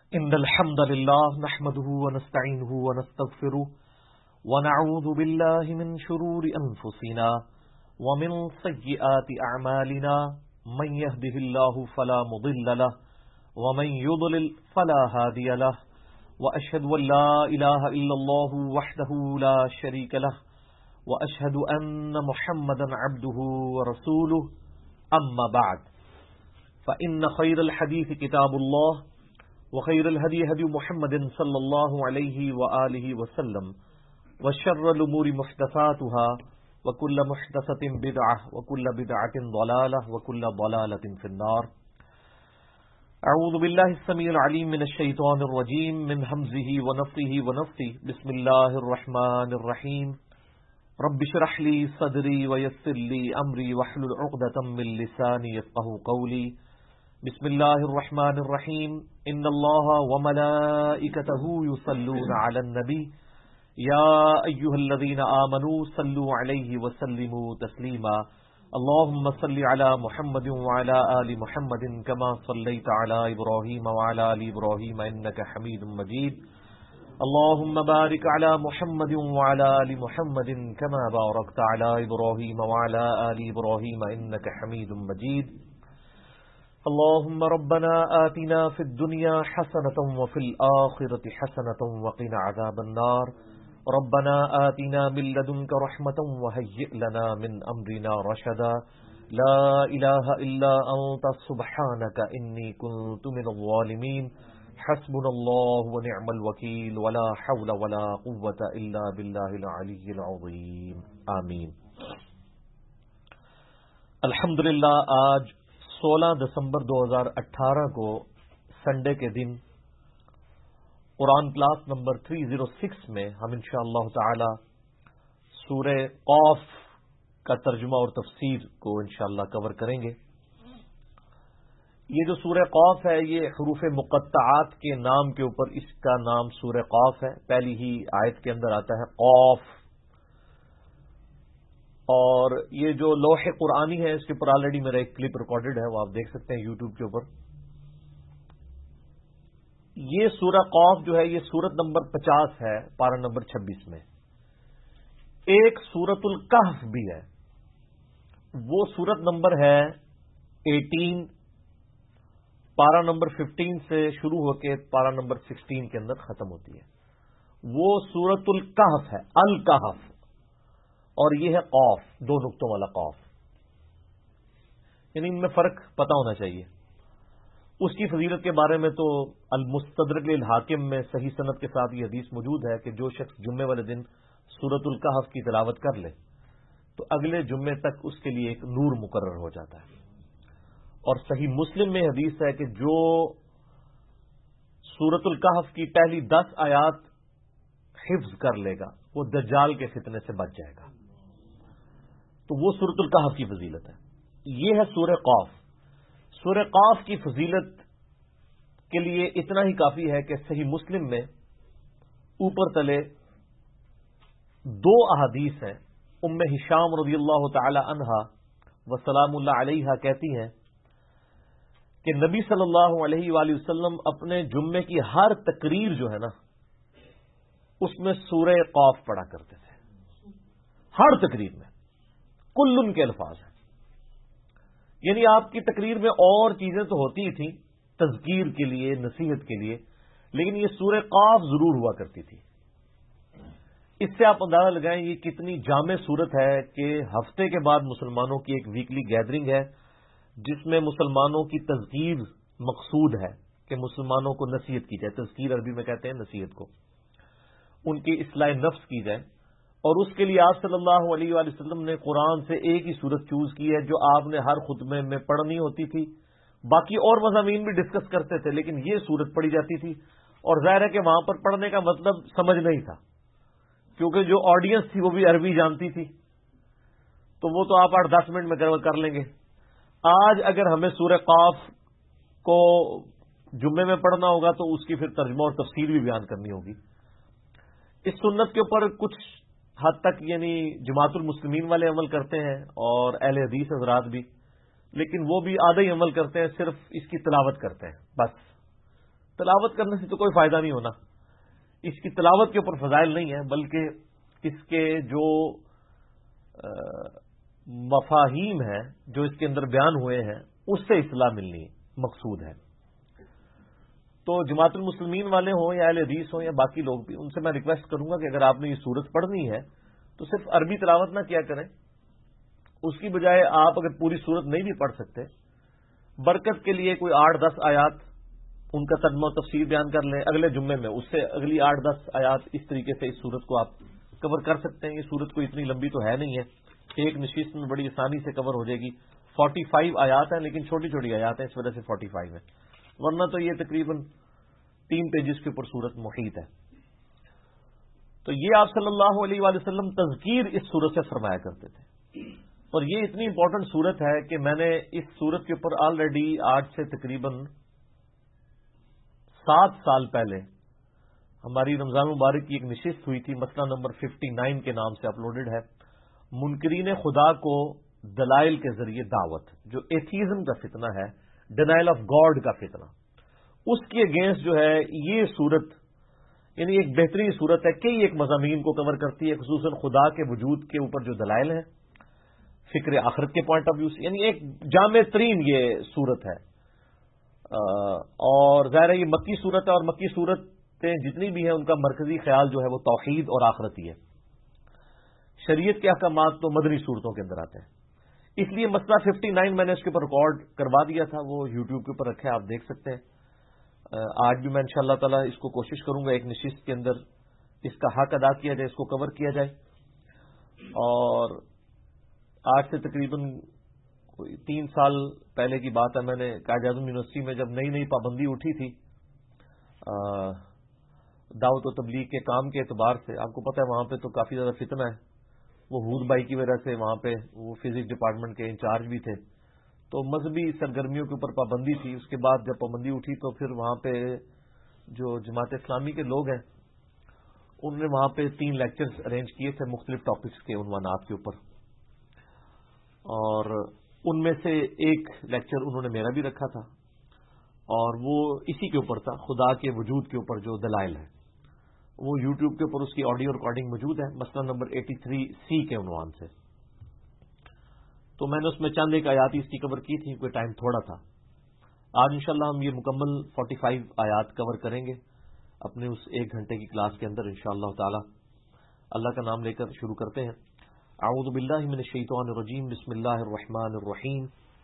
إن الحمد لله نحمده ونستعينه ونستغفره ونعوذ بالله من شرور أنفسنا ومن سيئات أعمالنا من يهده الله فلا مضل له ومن يضلل فلا هادي له وأشهد أن لا إله إلا الله وحده لا شريك له وأشهد أن محمدا عبده ورسوله أما بعد فإن خير الحديث كتاب الله وخير الهدي هدي محمد صلى الله عليه وآله وسلم وشر الأمور محدثاتها وكل محدثة بدعة وكل بدعة ضلالة وكل ضلالة في النار. أعوذ بالله السميع العليم من الشيطان الرجيم من همزه ونفثه ونفثه. بسم الله الرحمن الرحيم. رب اشرح لي صدري ويسر لي أمري واحلل عقدة من لساني يفقهوا قولي. بسم الله الرحمن الرحيم. ان الله وملائكته يصلون على النبي يا ايها الذين آمنوا صلوا عليه وسلموا تسليما. اللهم صل على محمد وعلى آل محمد كما صليت على إبراهيم وعلى آل إبراهيم إنك حميد مجيد. اللهم بارك على محمد وعلى آل محمد كما باركت على إبراهيم وعلى آل إبراهيم إنك حميد مجيد. اللهم ربنا آتنا في الدنيا حسنة وفي الآخرة حسنة وقنا عذاب النار. ربنا آتنا من لدنك رحمة وهيئ لنا من أمرنا رشدا. لا إله إلا أنت سبحانك إني كنت من الظالمين. حسبنا الله ونعم الوكيل ولا حول ولا قوة إلا بالله العلي العظيم. آمین. الحمدللہ آج 16 دسمبر 2018 کو سنڈے کے دن قرآن کلاس نمبر 306 میں ہم انشاءاللہ تعالی سورہ قاف کا ترجمہ اور تفسیر کو انشاءاللہ کور کریں گے. یہ جو سورہ قاف ہے یہ حروف مقطعات کے نام کے اوپر اس کا نام سورہ قاف ہے. پہلی ہی آیت کے اندر آتا ہے قاف. اور یہ جو لوح قرآنی ہے اس کے اوپر آلریڈی میرا ایک کلپ ریکارڈڈ ہے، وہ آپ دیکھ سکتے ہیں یوٹیوب کے اوپر. یہ سورہ قاف جو ہے یہ سورت نمبر 50 ہے پارہ نمبر 26 میں. ایک سورت الکہف بھی ہے، وہ سورت نمبر ہے 18، پارہ نمبر 15 سے شروع ہو کے پارہ نمبر 16 کے اندر ختم ہوتی ہے. وہ سورت الکہف ہے، الکہف. اور یہ ہے قاف، 2 نقطوں والا قاف. یعنی ان میں فرق پتہ ہونا چاہیے. اس کی فضیلت کے بارے میں تو المستدرک للحاکم میں صحیح سند کے ساتھ یہ حدیث موجود ہے کہ جو شخص جمعے والے دن سورۃ الکہف کی تلاوت کر لے تو اگلے جمعے تک اس کے لیے ایک نور مقرر ہو جاتا ہے. اور صحیح مسلم میں حدیث ہے کہ جو سورۃ الکہف کی پہلی 10 آیات حفظ کر لے گا وہ دجال کے فتنے سے بچ جائے گا. تو وہ سورۃ الکہف کی فضیلت ہے. یہ ہے سورہ قاف. سورہ قاف کی فضیلت کے لیے اتنا ہی کافی ہے کہ صحیح مسلم میں اوپر تلے 2 احادیث ہیں. ام ہشام رضی اللہ تعالی عنہا وسلام اللہ علیہا کہتی ہیں کہ نبی صلی اللہ علیہ وآلہ وسلم اپنے جمعے کی ہر تقریر جو ہے نا اس میں سورہ قاف پڑھا کرتے تھے. ہر تقریر میں کل کے الفاظ ہیں. یعنی آپ کی تقریر میں اور چیزیں تو ہوتی ہی تھیں تذکیر کے لیے، نصیحت کے لیے، لیکن یہ سورہ قاف ضرور ہوا کرتی تھی. اس سے آپ اندازہ لگائیں یہ کتنی جامع صورت ہے کہ ہفتے کے بعد مسلمانوں کی ایک ویکلی گیدرنگ ہے جس میں مسلمانوں کی تذکیر مقصود ہے کہ مسلمانوں کو نصیحت کی جائے. تذکیر عربی میں کہتے ہیں نصیحت کو، ان کی اصلاح نفس کی جائے. اور اس کے لیے آپ صلی اللہ علیہ وآلہ وسلم نے قرآن سے ایک ہی سورت چوز کی ہے جو آپ نے ہر خطبے میں پڑھنی ہوتی تھی. باقی اور مضامین بھی ڈسکس کرتے تھے لیکن یہ سورت پڑھی جاتی تھی. اور ظاہر ہے کہ وہاں پر پڑھنے کا مطلب سمجھ نہیں تھا کیونکہ جو آڈینس تھی وہ بھی عربی جانتی تھی تو وہ تو آپ 8-10 منٹ میں کر لیں گے. آج اگر ہمیں سورہ قاف کو جمعے میں پڑھنا ہوگا تو اس کی پھر ترجمہ اور تفسیر بھی بیان کرنی ہوگی. اس سنت کے اوپر کچھ حد تک یعنی جماعت المسلمین والے عمل کرتے ہیں اور اہل حدیث حضرات بھی، لیکن وہ بھی آدھا ہی عمل کرتے ہیں، صرف اس کی تلاوت کرتے ہیں بس. تلاوت کرنے سے تو کوئی فائدہ نہیں ہونا، اس کی تلاوت کے اوپر فضائل نہیں ہے، بلکہ اس کے جو مفاہیم ہیں جو اس کے اندر بیان ہوئے ہیں اس سے اصلاح ملنی مقصود ہے۔ تو جماعت المسلمین والے ہوں یا اہل حدیث ہوں یا باقی لوگ بھی، ان سے میں ریکویسٹ کروں گا کہ اگر آپ نے یہ سورت پڑھنی ہے تو صرف عربی تلاوت نہ کیا کریں، اس کی بجائے آپ اگر پوری سورت نہیں بھی پڑھ سکتے، برکت کے لیے کوئی 8-10 آیات ان کا ترجمہ و تفسیر بیان کر لیں اگلے جمعے میں، اس سے اگلی 8-10 آیات اس طریقے سے اس سورت کو آپ کور کر سکتے ہیں۔ یہ سورت کوئی اتنی لمبی تو ہے نہیں ہے، ایک نشست میں بڑی آسانی سے کور ہو جائے گی۔ 45 آیات ہیں لیکن چھوٹی چھوٹی آیات ہیں، اس وجہ سے 45 ہے، ورنہ تو یہ تقریباً 3 پیجز کے اوپر سورت محیط ہے۔ تو یہ آپ صلی اللہ علیہ وآلہ وسلم تذکیر اس سورت سے فرمایا کرتے تھے، اور یہ اتنی امپورٹنٹ سورت ہے کہ میں نے اس سورت کے اوپر آلریڈی آج سے تقریباً 7 سال پہلے ہماری رمضان مبارک کی ایک نشست ہوئی تھی، مسئلہ نمبر 59 کے نام سے اپلوڈڈ ہے، منکرین خدا کو دلائل کے ذریعے دعوت، جو ایتھیزم کا فتنہ ہے، ڈینائل آف گاڈ کا فتنہ، اس کے اگینسٹ جو ہے یہ صورت، یعنی ایک بہترین صورت ہے، کئی ایک مضامین کو کور کرتی ہے، خصوصاً خدا کے وجود کے اوپر جو دلائل ہیں، فکر آخرت کے پوائنٹ آف ویو سے، یعنی ایک جامع ترین یہ صورت ہے۔ اور ظاہر ہے یہ مکی صورت ہے، اور مکی صورتیں جتنی بھی ہیں ان کا مرکزی خیال جو ہے وہ توحید اور آخرتی ہے۔ شریعت کے احکامات تو مدنی صورتوں کے اندر آتے ہیں، اس لیے مسئلہ 59 میں نے اس کے اوپر ریکارڈ کروا دیا تھا، وہ یوٹیوب کے اوپر رکھے، آپ دیکھ سکتے ہیں۔ آج بھی میں انشاءاللہ تعالی اس کو کوشش کروں گا ایک نشست کے اندر اس کا حق ادا کیا جائے، اس کو کور کیا جائے۔ اور آج سے تقریباً 3 سال پہلے کی بات ہے، میں نے قائد اعظم یونیورسٹی میں جب نئی پابندی اٹھی تھی دعوت و تبلیغ کے کام کے اعتبار سے، آپ کو پتہ ہے وہاں پہ تو کافی زیادہ فتنہ ہے، وہ حود بھائی کی وجہ سے وہاں پہ وہ فزکس ڈپارٹمنٹ کے انچارج بھی تھے، تو مذہبی سرگرمیوں کے اوپر پابندی تھی۔ اس کے بعد جب پابندی اٹھی تو پھر وہاں پہ جو جماعت اسلامی کے لوگ ہیں انہوں نے وہاں پہ 3 لیکچرز ارینج کیے تھے مختلف ٹاپکس کے عنوانات کے اوپر، اور ان میں سے ایک لیکچر انہوں نے میرا بھی رکھا تھا، اور وہ اسی کے اوپر تھا، خدا کے وجود کے اوپر جو دلائل ہے۔ وہ یوٹیوب کے اوپر اس کی آڈیو ریکارڈنگ موجود ہے، مسئلہ نمبر 83C کے عنوان سے۔ تو میں نے اس میں چند ایک آیات اس کی کور کی تھی، کوئی ٹائم تھوڑا تھا۔ آج انشاءاللہ ہم یہ مکمل 45 آیات کور کریں گے اپنے اس 1 گھنٹے کی کلاس کے اندر انشاءاللہ تعالی۔ اللہ کا نام لے کر شروع کرتے ہیں۔ اعوذ باللہ من الشیطان الرجیم، بسم اللہ الرحمن الرحیم۔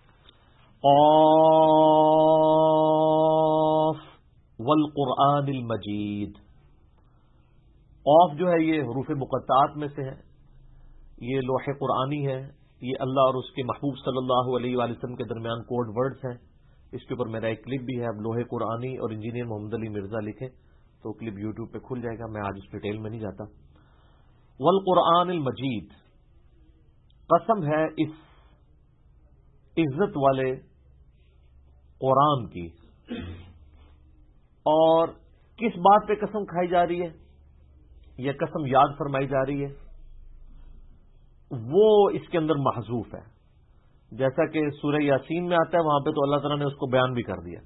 قاف والقرآن المجید۔ قاف جو ہے یہ حروف مقطعات میں سے ہے، یہ لوح قرآنی ہے، یہ اللہ اور اس کے محبوب صلی اللہ علیہ وآلہ وسلم کے درمیان کوڈ ورڈز ہیں۔ اس کے اوپر میرا ایک کلپ بھی ہے، اب لوح قرآنی اور انجینئر محمد علی مرزا لکھیں تو کلپ یوٹیوب پہ کھل جائے گا، میں آج اس ڈیٹیل میں نہیں جاتا۔ والقرآن المجید، قسم ہے اس عزت والے قرآن کی۔ اور کس بات پہ قسم کھائی جا رہی ہے یا قسم یاد فرمائی جا رہی ہے، وہ اس کے اندر محذوف ہے، جیسا کہ سورہ یاسین میں آتا ہے، وہاں پہ تو اللہ تعالیٰ نے اس کو بیان بھی کر دیا،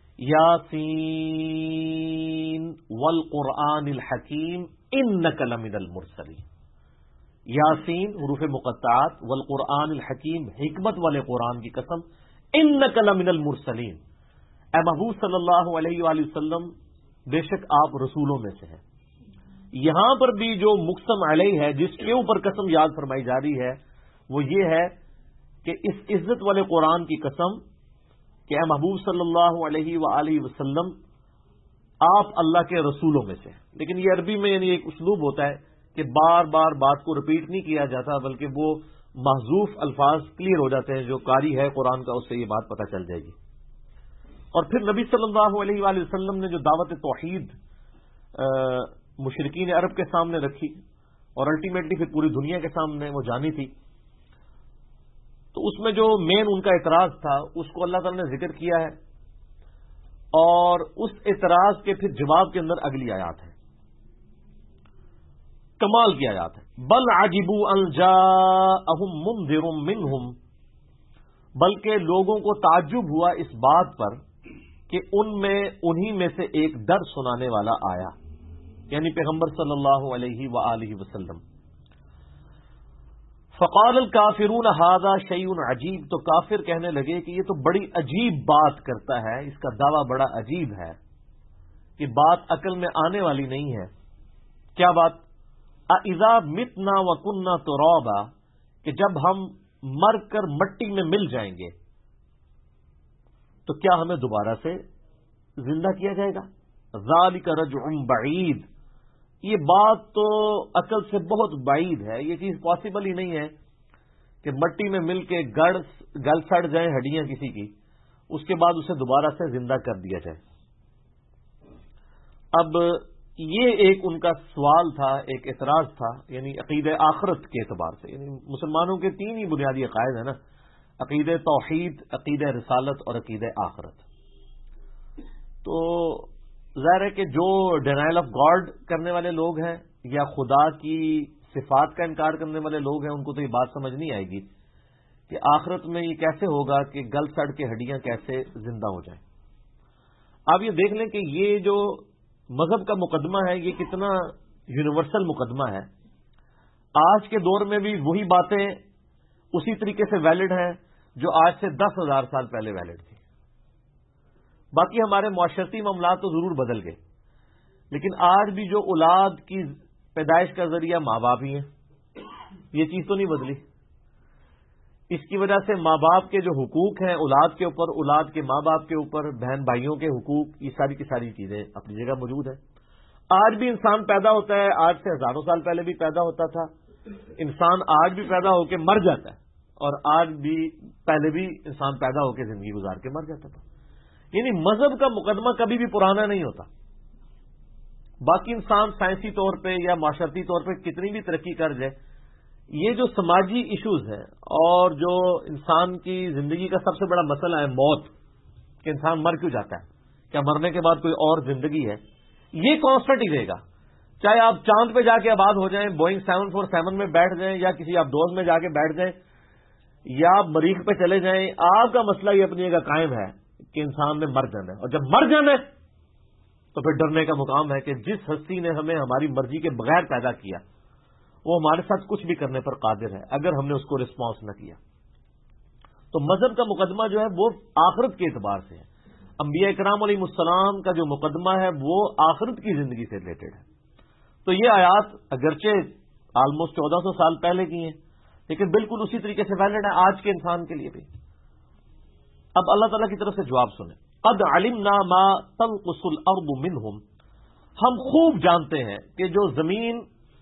یاسین والقرآن الحکیم انک لمن المرسلین۔ یاسین حروف مقطعات، والقرآن الحکیم حکمت والے قرآن کی قسم، انک لمن المرسلین، اے محبوب صلی اللہ علیہ وآلہ وسلم بے شک آپ رسولوں میں سے ہیں۔ یہاں پر بھی جو مقسم علیہ ہے، جس کے اوپر قسم یاد فرمائی جا رہی ہے، وہ یہ ہے کہ اس عزت والے قرآن کی قسم کہ اے محبوب صلی اللہ علیہ وآلہ وسلم آپ اللہ کے رسولوں میں سے ہیں۔ لیکن یہ عربی میں یعنی ایک اسلوب ہوتا ہے کہ بار بار بات کو رپیٹ نہیں کیا جاتا، بلکہ وہ محذوف الفاظ کلیئر ہو جاتے ہیں، جو قاری ہے قرآن کا اس سے یہ بات پتہ چل جائے گی۔ اور پھر نبی صلی اللہ علیہ وآلہ وسلم نے جو دعوت توحید مشرکین عرب کے سامنے رکھی اور الٹیمیٹلی پھر پوری دنیا کے سامنے وہ جانی تھی، تو اس میں جو مین ان کا اعتراض تھا اس کو اللہ تعالی نے ذکر کیا ہے، اور اس اعتراض کے پھر جواب کے اندر اگلی آیات ہے، کمال کی آیات ہے۔ بل عجبوا ان جاءہم منذر منہم، بلکہ لوگوں کو تعجب ہوا اس بات پر کہ ان میں انہی میں سے ایک در سنانے والا آیا، یعنی پیغمبر صلی اللہ علیہ وآلہ وسلم۔ فقال الکافرون ھذا شیء عجیب، تو کافر کہنے لگے کہ یہ تو بڑی عجیب بات کرتا ہے، اس کا دعویٰ بڑا عجیب ہے، یہ بات عقل میں آنے والی نہیں ہے۔ کیا بات؟ اذا متنا وکنا ترابا، کہ جب ہم مر کر مٹی میں مل جائیں گے تو کیا ہمیں دوبارہ سے زندہ کیا جائے گا؟ ذالک رجع بعید، یہ بات تو عقل سے بہت بعید ہے، یہ چیز پاسبل ہی نہیں ہے کہ مٹی میں مل کے گل سڑ جائیں ہڈیاں کسی کی، اس کے بعد اسے دوبارہ سے زندہ کر دیا جائے۔ اب یہ ایک ان کا سوال تھا، ایک اعتراض تھا، یعنی عقیدہ آخرت کے اعتبار سے۔ یعنی مسلمانوں کے تین ہی بنیادی عقائد ہیں نا، عقیدہ توحید، عقیدہ رسالت اور عقیدہ آخرت۔ تو ظاہر ہے کہ جو ڈینائل آف گاڈ کرنے والے لوگ ہیں یا خدا کی صفات کا انکار کرنے والے لوگ ہیں، ان کو تو یہ بات سمجھ نہیں آئے گی کہ آخرت میں یہ کیسے ہوگا کہ گل سڑ کے ہڈیاں کیسے زندہ ہو جائیں۔ آپ یہ دیکھ لیں کہ یہ جو مذہب کا مقدمہ ہے یہ کتنا یونیورسل مقدمہ ہے۔ آج کے دور میں بھی وہی باتیں اسی طریقے سے ویلڈ ہیں جو آج سے 10,000 سال پہلے ویلڈ تھی۔ باقی ہمارے معاشرتی معاملات تو ضرور بدل گئے، لیکن آج بھی جو اولاد کی پیدائش کا ذریعہ ماں باپ ہی ہیں، یہ چیز تو نہیں بدلی۔ اس کی وجہ سے ماں باپ کے جو حقوق ہیں اولاد کے اوپر، اولاد کے ماں باپ کے اوپر، بہن بھائیوں کے حقوق، یہ ساری کی ساری چیزیں اپنی جگہ موجود ہیں۔ آج بھی انسان پیدا ہوتا ہے، آج سے ہزاروں سال پہلے بھی پیدا ہوتا تھا، انسان آج بھی پیدا ہو کے مر جاتا ہے، اور آج بھی پہلے بھی انسان پیدا ہو کے زندگی گزار کے مر جاتا تھا۔ یعنی مذہب کا مقدمہ کبھی بھی پرانا نہیں ہوتا۔ باقی انسان سائنسی طور پہ یا معاشرتی طور پہ کتنی بھی ترقی کر جائے، یہ جو سماجی ایشوز ہیں اور جو انسان کی زندگی کا سب سے بڑا مسئلہ ہے موت، کہ انسان مر کیوں جاتا ہے، کیا مرنے کے بعد کوئی اور زندگی ہے، یہ کانسٹنٹ ہی رہے گا۔ چاہے آپ چاند پہ جا کے آباد ہو جائیں، بوئنگ 747 میں بیٹھ جائیں، یا کسی آپ دوست میں جا کے بیٹھ جائیں، یا آپ مریخ پہ چلے جائیں، آپ کا مسئلہ یہ اپنی جگہ قائم ہے کہ انسان نے مر جانا ہے، اور جب مر جانا ہے تو پھر ڈرنے کا مقام ہے کہ جس ہستی نے ہمیں ہماری مرضی کے بغیر پیدا کیا وہ ہمارے ساتھ کچھ بھی کرنے پر قادر ہے اگر ہم نے اس کو رسپانس نہ کیا۔ تو مذہب کا مقدمہ جو ہے وہ آخرت کے اعتبار سے ہے۔ انبیاء کرام علیہ السلام کا جو مقدمہ ہے وہ آخرت کی زندگی سے ریلیٹڈ ہے۔ تو یہ آیات اگرچہ آلموسٹ 1400 سال پہلے کی ہیں، لیکن بالکل اسی طریقے سے ویلڈ ہے آج کے انسان کے لیے بھی۔ اب اللہ تعالیٰ کی طرف سے جواب سنیں۔ قد علمنا ما تنقص الارض منہم، ہم خوب جانتے ہیں کہ جو زمین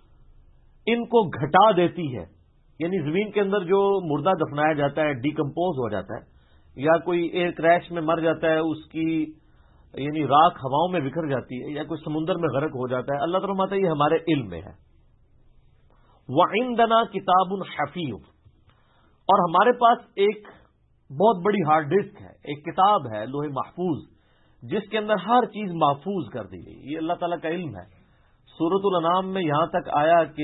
ان کو گھٹا دیتی ہے، یعنی زمین کے اندر جو مردہ دفنایا جاتا ہے، ڈیکمپوز ہو جاتا ہے، یا کوئی ایئر کریش میں مر جاتا ہے، اس کی یعنی راکھ ہواؤں میں بکھر جاتی ہے، یا کوئی سمندر میں غرق ہو جاتا ہے، اللہ تعالیٰ فرماتا ہے یہ ہمارے علم میں ہے۔ وَعِندَنَا كِتَابٌ حَفِيظٌ، اور ہمارے پاس ایک بہت بڑی ہارڈ ڈسک ہے، ایک کتاب ہے لوح محفوظ، جس کے اندر ہر چیز محفوظ کر دی گئی۔ یہ اللہ تعالیٰ کا علم ہے۔ سورۃ الانعام میں یہاں تک آیا کہ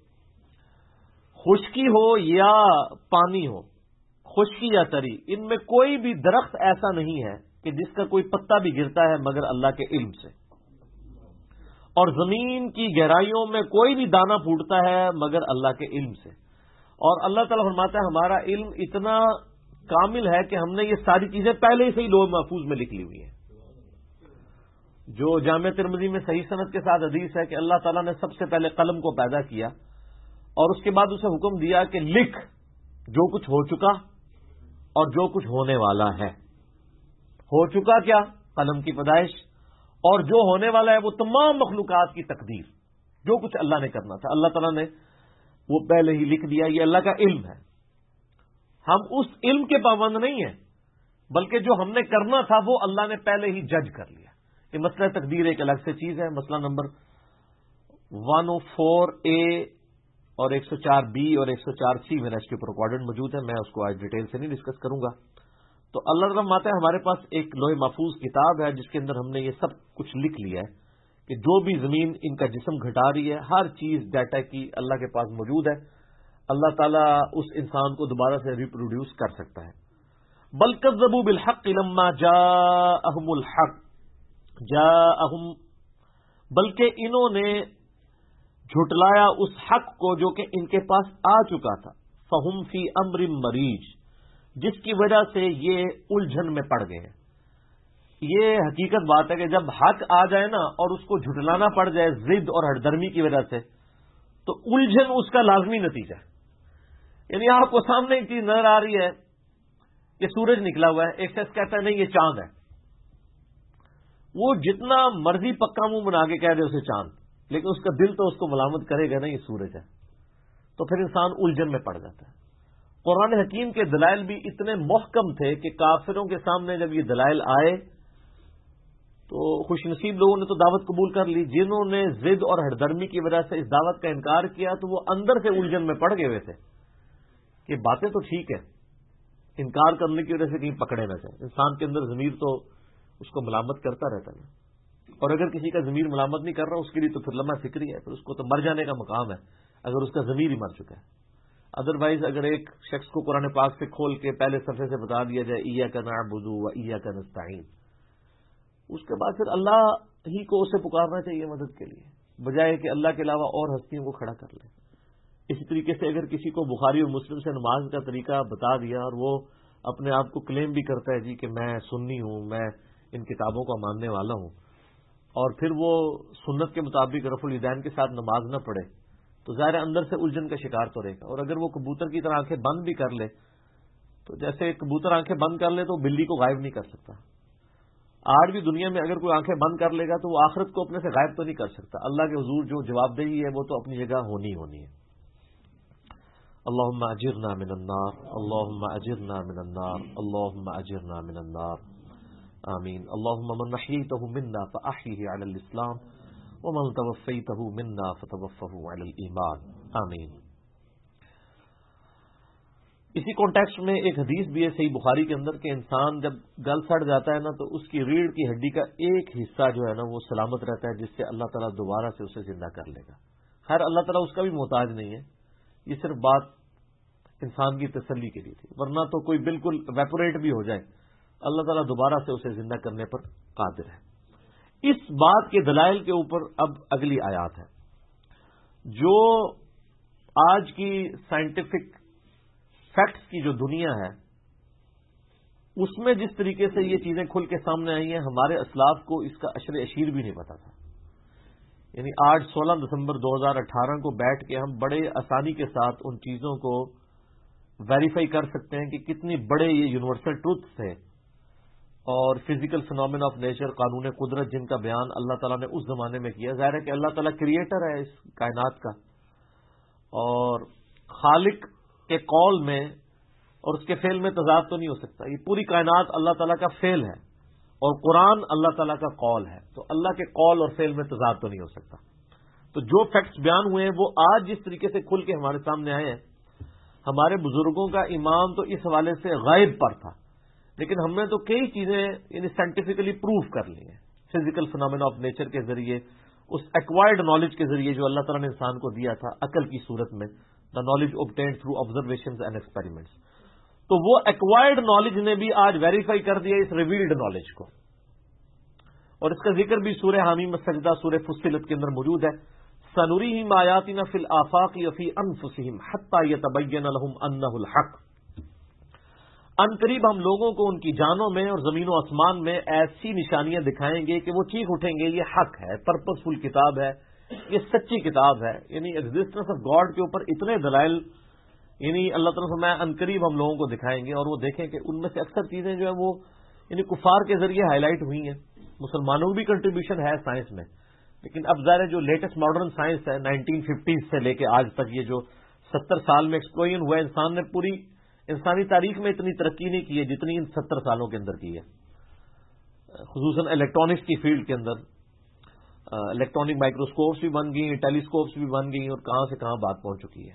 خشکی ہو یا پانی ہو، خشکی یا تری، ان میں کوئی بھی درخت ایسا نہیں ہے کہ جس کا کوئی پتا بھی گرتا ہے مگر اللہ کے علم سے، اور زمین کی گہرائیوں میں کوئی بھی دانہ پھوٹتا ہے مگر اللہ کے علم سے۔ اور اللہ تعالیٰ فرماتا ہے ہمارا علم اتنا کامل ہے کہ ہم نے یہ ساری چیزیں پہلے سے ہی لوح محفوظ میں لکھ لی ہوئی ہیں۔ جو جامع ترمذی میں صحیح سند کے ساتھ حدیث ہے کہ اللہ تعالیٰ نے سب سے پہلے قلم کو پیدا کیا اور اس کے بعد اسے حکم دیا کہ لکھ جو کچھ ہو چکا اور جو کچھ ہونے والا ہے۔ ہو چکا کیا؟ قلم کی پیدائش، اور جو ہونے والا ہے وہ تمام مخلوقات کی تقدیر، جو کچھ اللہ نے کرنا تھا اللہ تعالیٰ نے وہ پہلے ہی لکھ دیا۔ یہ اللہ کا علم ہے۔ ہم اس علم کے پابند نہیں ہیں، بلکہ جو ہم نے کرنا تھا وہ اللہ نے پہلے ہی جج کر لیا۔ یہ مسئلہ تقدیر ایک الگ سے چیز ہے۔ مسئلہ نمبر 104A اور 104B اور 104C میں اس کے اوپر ریکارڈڈ موجود ہے، میں اس کو آج ڈیٹیل سے نہیں ڈسکس کروں گا۔ تو اللہ تعالیٰ فرماتا ہے ہمارے پاس ایک لوح محفوظ کتاب ہے جس کے اندر ہم نے یہ سب کچھ لکھ لیا ہے کہ جو بھی زمین ان کا جسم گھٹا رہی ہے، ہر چیز ڈیٹا کی اللہ کے پاس موجود ہے۔ اللہ تعالیٰ اس انسان کو دوبارہ سے ریپروڈیوس کر سکتا ہے۔ بل کذبوا بالحق لما جاءهم الحق جاءهم، بلکہ انہوں نے جھٹلایا اس حق کو جو کہ ان کے پاس آ چکا تھا، فہم فی امر مریج، جس کی وجہ سے یہ الجھن میں پڑ گئے ہیں۔ یہ حقیقت بات ہے کہ جب حق آ جائے نا اور اس کو جھٹلانا پڑ جائے ضد اور ہٹدرمی کی وجہ سے، تو الجھن اس کا لازمی نتیجہ ہے۔ یعنی آپ کو سامنے ایک چیز نظر آ رہی ہے کہ سورج نکلا ہوا ہے، ایک شخص کہتا ہے نہیں یہ چاند ہے، وہ جتنا مرضی پکا منہ بنا کے کہہ دے اسے چاند، لیکن اس کا دل تو اس کو ملامت کرے گا نا یہ سورج ہے، تو پھر انسان الجھن میں پڑ جاتا ہے۔ قرآن حکیم کے دلائل بھی اتنے محکم تھے کہ کافروں کے سامنے جب یہ دلائل آئے تو خوش نصیب لوگوں نے تو دعوت قبول کر لی، جنہوں نے ضد اور ہٹدرمی کی وجہ سے اس دعوت کا انکار کیا تو وہ اندر سے الجھن میں پڑ گئے ہوئے تھے کہ باتیں تو ٹھیک ہے، انکار کرنے کی وجہ سے کہیں پکڑے نہ جائیں۔ انسان کے اندر ضمیر تو اس کو ملامت کرتا رہتا ہے، اور اگر کسی کا ضمیر ملامت نہیں کر رہا اس کے لیے تو پھر لمحہ فکری ہے، پھر اس کو تو مر جانے کا مقام ہے اگر اس کا ضمیر ہی مر چکا ہے۔ ادروائز اگر ایک شخص کو قرآن پاک سے کھول کے پہلے صفحے سے بتا دیا جائے ایاک نعبد و ایاک نستعین، اس کے بعد پھر اللہ ہی کو اسے پکارنا چاہیے مدد کے لیے، بجائے کہ اللہ کے علاوہ اور ہستیوں کو کھڑا کر لے۔ اسی طریقے سے اگر کسی کو بخاری اور مسلم سے نماز کا طریقہ بتا دیا اور وہ اپنے آپ کو کلیم بھی کرتا ہے جی کہ میں سنی ہوں، میں ان کتابوں کا ماننے والا ہوں، اور پھر وہ سنت کے مطابق رفع الیدین کے ساتھ نماز نہ پڑھے، تو ظاہر اندر سے الجھن کا شکار تو رہے گا۔ اور اگر وہ کبوتر کی طرح آنکھیں بند بھی کر لے، تو جیسے کبوتر آنکھیں بند کر لے تو بلی کو غائب نہیں کر سکتا، آج بھی دنیا میں اگر کوئی آنکھیں بند کر لے گا تو وہ آخرت کو اپنے سے غائب تو نہیں کر سکتا۔ اللہ کے حضور جو جواب دہی ہے وہ تو اپنی جگہ ہونی ہے۔ اللہم اجرنا من النار، اللہم اجرنا من النار، اللہم اجرنا من النار، آمین۔ اللہم من احییتہ منا فاحیہ علی الاسلام ومن توفیتہ منا فتوفہ علی الایمان، آمین۔ اسی کانٹیکسٹ میں ایک حدیث بھی ہے صحیح بخاری کے اندر کہ انسان جب گل سڑ جاتا ہے نا تو اس کی ریڑھ کی ہڈی کا ایک حصہ جو ہے نا وہ سلامت رہتا ہے، جس سے اللہ تعالیٰ دوبارہ سے اسے زندہ کر لے گا۔ خیر اللہ تعالیٰ اس کا بھی محتاج نہیں ہے، یہ صرف بات انسان کی تسلی کے لیے تھی، ورنہ تو کوئی بالکل ویپوریٹ بھی ہو جائے اللہ تعالیٰ دوبارہ سے اسے زندہ کرنے پر قادر ہے۔ اس بات کے دلائل کے اوپر اب اگلی آیات ہے۔ جو آج کی سائنٹیفک فیکٹس کی جو دنیا ہے اس میں جس طریقے سے یہ چیزیں کھل کے سامنے آئی ہیں، ہمارے اسلاف کو اس کا عشر اشیر بھی نہیں پتا تھا۔ یعنی آج 16 دسمبر 2018 کو بیٹھ کے ہم بڑے آسانی کے ساتھ ان چیزوں کو ویریفائی کر سکتے ہیں کہ کتنی بڑے یہ یونیورسل ٹروتھس تھے، اور فزیکل فینومین آف نیچر، قانون قدرت جن کا بیان اللہ تعالیٰ نے اس زمانے میں کیا۔ ظاہر ہے کہ اللہ تعالیٰ کریٹر ہے اس کائنات کا، اور خالق کے قول میں اور اس کے فعل میں تضاد تو نہیں ہو سکتا۔ یہ پوری کائنات اللہ تعالیٰ کا فعل ہے اور قرآن اللہ تعالیٰ کا قول ہے، تو اللہ کے قول اور فعل میں تضاد تو نہیں ہو سکتا۔ تو جو فیکٹس بیان ہوئے ہیں وہ آج جس طریقے سے کھل کے ہمارے سامنے آئے ہیں، ہمارے بزرگوں کا ایمان تو اس حوالے سے غائب پر تھا، لیکن ہم نے تو کئی چیزیں یعنی سائنٹیفکلی پروف کر لی ہیں فزیکل فینومین آف نیچر کے ذریعے، اس ایکوائرڈ نالج کے ذریعے جو اللہ تعالیٰ نے انسان کو دیا تھا عقل کی صورت میں، the knowledge obtained through observations and experiments. تو وہ ایکوائرڈ نالج نے بھی آج ویریفائی کر دیا اس ریویلڈ نالج کو، اور اس کا ذکر بھی سورہ حامیم السجدہ سورہ فصلت کے اندر موجود ہے۔ سنریہم آیاتنا فی الآفاق وفی انفسہم حتی یتبین لہم انہ الحق۔ ان قریب ہم لوگوں کو ان کی جانوں میں اور زمین و آسمان میں ایسی نشانیاں دکھائیں گے کہ وہ چیخ اٹھیں گے یہ حق ہے، پرپز فل کتاب ہے، یہ سچی کتاب ہے۔ یعنی ایگزسٹنس آف گاڈ کے اوپر اتنے دلائل یعنی اللہ تعالیٰ فرمایا ان قریب ہم لوگوں کو دکھائیں گے، اور وہ دیکھیں کہ ان میں سے اکثر چیزیں جو ہیں وہ یعنی کفار کے ذریعے ہائی لائٹ ہوئی ہیں، مسلمانوں کی بھی کنٹریبیوشن ہے سائنس میں، لیکن اب ظاہر جو لیٹسٹ ماڈرن سائنس ہے 1950 سے لے کے آج تک یہ جو 70 سال میں ایکسپلوژن ہوا ہے، انسان نے پوری انسانی تاریخ میں اتنی ترقی نہیں کی ہے جتنی ان 70 سالوں کے اندر کی ہے، خصوصاً الیکٹرانکس کی فیلڈ کے اندر۔ الیکٹرانک مائکروسکوپس بھی بن گئی، ٹیلیسکوپس بھی بن گئی، اور کہاں سے کہاں بات پہنچ چکی ہے۔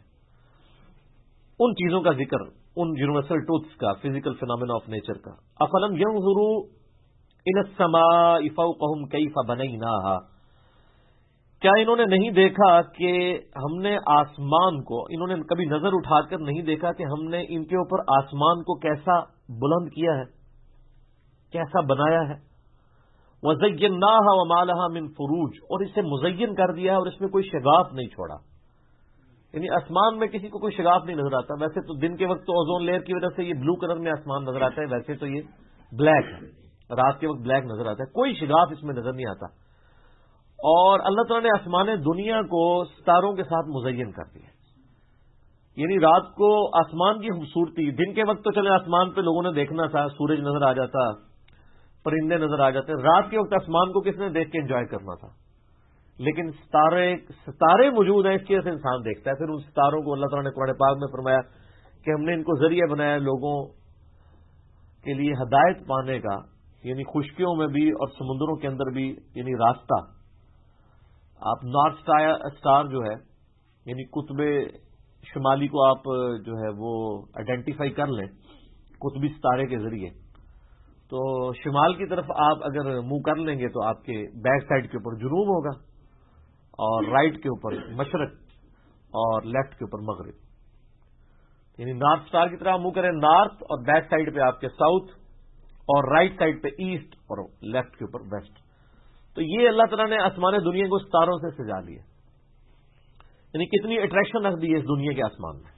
ان چیزوں کا ذکر، ان یونیورسل ٹروتھس کا، فزیکل فینومینا آف نیچر کا۔ افلم ينظروا الى السماء فوقهم كيف بنيناها، کیا انہوں نے نہیں دیکھا کہ ہم نے آسمان کو، انہوں نے کبھی نظر اٹھا کر نہیں دیکھا کہ ہم نے ان کے اوپر آسمان کو کیسا بلند کیا ہے، کیسا بنایا ہے. وَزَيَّنَّاهَا وَمَا لَهَا مِن فُرُوجٍ، اور اسے مزین کر دیا ہے اور اس میں کوئی شگاف نہیں چھوڑا. یعنی آسمان میں کسی کو کوئی شگاف نہیں نظر آتا. ویسے تو دن کے وقت تو اوزون لیئر کی وجہ سے یہ بلو کلر میں آسمان نظر آتا ہے، ویسے تو یہ بلیک ہے، رات کے وقت بلیک نظر آتا ہے، کوئی شگاف اس میں نظر نہیں آتا. اور اللہ تعالیٰ نے آسمان دنیا کو ستاروں کے ساتھ مزین کر دیا. یعنی رات کو آسمان کی خوبصورتی، دن کے وقت تو چلے آسمان پہ لوگوں نے دیکھنا تھا، سورج نظر آ جاتا، پرندے نظر آ جاتے، رات کے وقت آسمان کو کس نے دیکھ کے انجوائے کرنا تھا. لیکن ستارے موجود ہیں، اس کی وجہ سے انسان دیکھتا ہے. پھر ان ستاروں کو اللہ تعالیٰ نے قرآن پاک میں فرمایا کہ ہم نے ان کو ذریعہ بنایا لوگوں کے لیے ہدایت پانے کا، یعنی خشکیوں میں بھی اور سمندروں کے اندر بھی، یعنی راستہ. آپ نارتھ اسٹار جو ہے، یعنی قطب شمالی کو آپ جو ہے وہ آئیڈینٹیفائی کر لیں قطبی ستارے کے ذریعے، تو شمال کی طرف آپ اگر منہ کر لیں گے تو آپ کے بیک سائڈ کے اوپر جنوب ہوگا، اور رائٹ کے اوپر مشرق، اور لیفٹ کے اوپر مغرب. یعنی نارتھ اسٹار کی طرح منہ کریں نارتھ، اور بیک سائڈ پہ آپ کے ساؤتھ، اور رائٹ سائڈ پہ ایسٹ، اور لیفٹ کے اوپر ویسٹ. تو یہ اللہ تعالیٰ نے آسمان دنیا کو ستاروں سے سجا لیا. یعنی کتنی اٹریکشن رکھ دی ہے اس دنیا کے آسمان میں.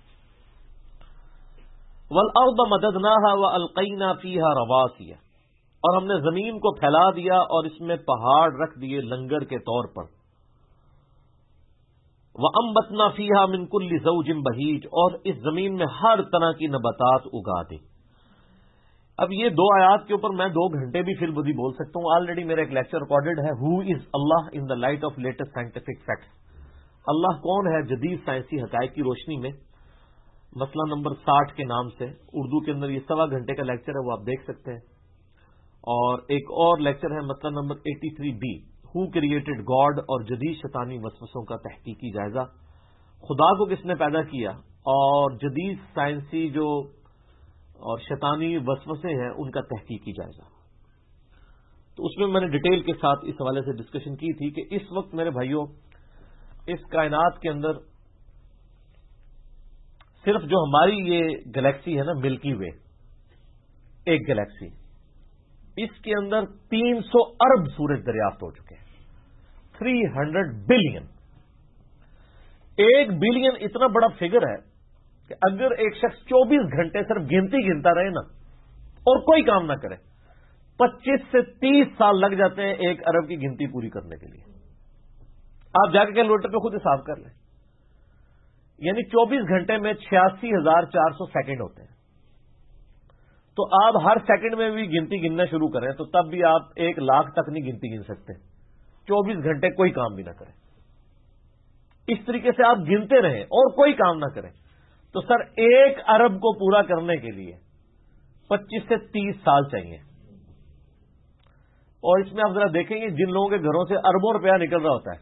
وَالْأَرْضَ مَدَدْنَاهَا وَأَلْقَيْنَا فِيهَا رَوَاسِيَ، اور ہم نے زمین کو پھیلا دیا اور اس میں پہاڑ رکھ دیے لنگر کے طور پر. وَأَنبَتْنَا فِيهَا مِن كُلِّ زَوْجٍ بَهِيجٍ، اور اس زمین میں ہر طرح کی نباتات اگا دی. اب یہ دو آیات کے اوپر میں 2 گھنٹے بھی فی البدی بول سکتا ہوں. آلریڈی میرا ایک لیکچر ریکارڈڈ ہے، who is Allah in the light of latest scientific facts. Allah کون ہے جدید سائنسی حقائق کی روشنی میں، مسئلہ نمبر 60 کے نام سے. اردو کے اندر یہ 1.25 گھنٹے کا لیکچر ہے، وہ آپ دیکھ سکتے ہیں. اور ایک اور لیکچر ہے مسئلہ number 83B، who created God, اور جدید شیطانی وسوسوں کا تحقیقی جائزہ. خدا کو کس نے پیدا کیا، اور جدید سائنسی جو اور شیطانی وسوسے ہیں ان کا تحقیقی جائزہ. تو اس میں نے ڈیٹیل کے ساتھ اس حوالے سے ڈسکشن کی تھی کہ اس وقت میرے بھائیوں اس کائنات کے اندر صرف جو ہماری یہ گلیکسی ہے نا ملکی وے، ایک گلیکسی، اس کے اندر 300 ارب سورج دریافت ہو چکے ہیں. 300 بلین. 1 بلین اتنا بڑا فگر ہے کہ اگر ایک شخص 24 گھنٹے صرف گنتی گنتا رہے نا اور کوئی کام نہ کرے، 25 سے 30 سال لگ جاتے ہیں 1 ارب کی گنتی پوری کرنے کے لیے. آپ جا کے کیلکولیٹر پہ خود حساب کر لیں. یعنی 24 گھنٹے میں 86,400 سیکنڈ ہوتے ہیں. تو آپ ہر سیکنڈ میں بھی گنتی گننا شروع کریں تو تب بھی آپ 1 لاکھ تک نہیں گنتی گن سکتے 24 گھنٹے کوئی کام بھی نہ کریں. اس طریقے سے آپ گنتے رہیں اور کوئی کام نہ کریں تو سر 1 ارب کو پورا کرنے کے لیے 25 سے 30 سال چاہیے. اور اس میں آپ ذرا دیکھیں گے جن لوگوں کے گھروں سے اربوں روپیہ نکل رہا ہوتا ہے،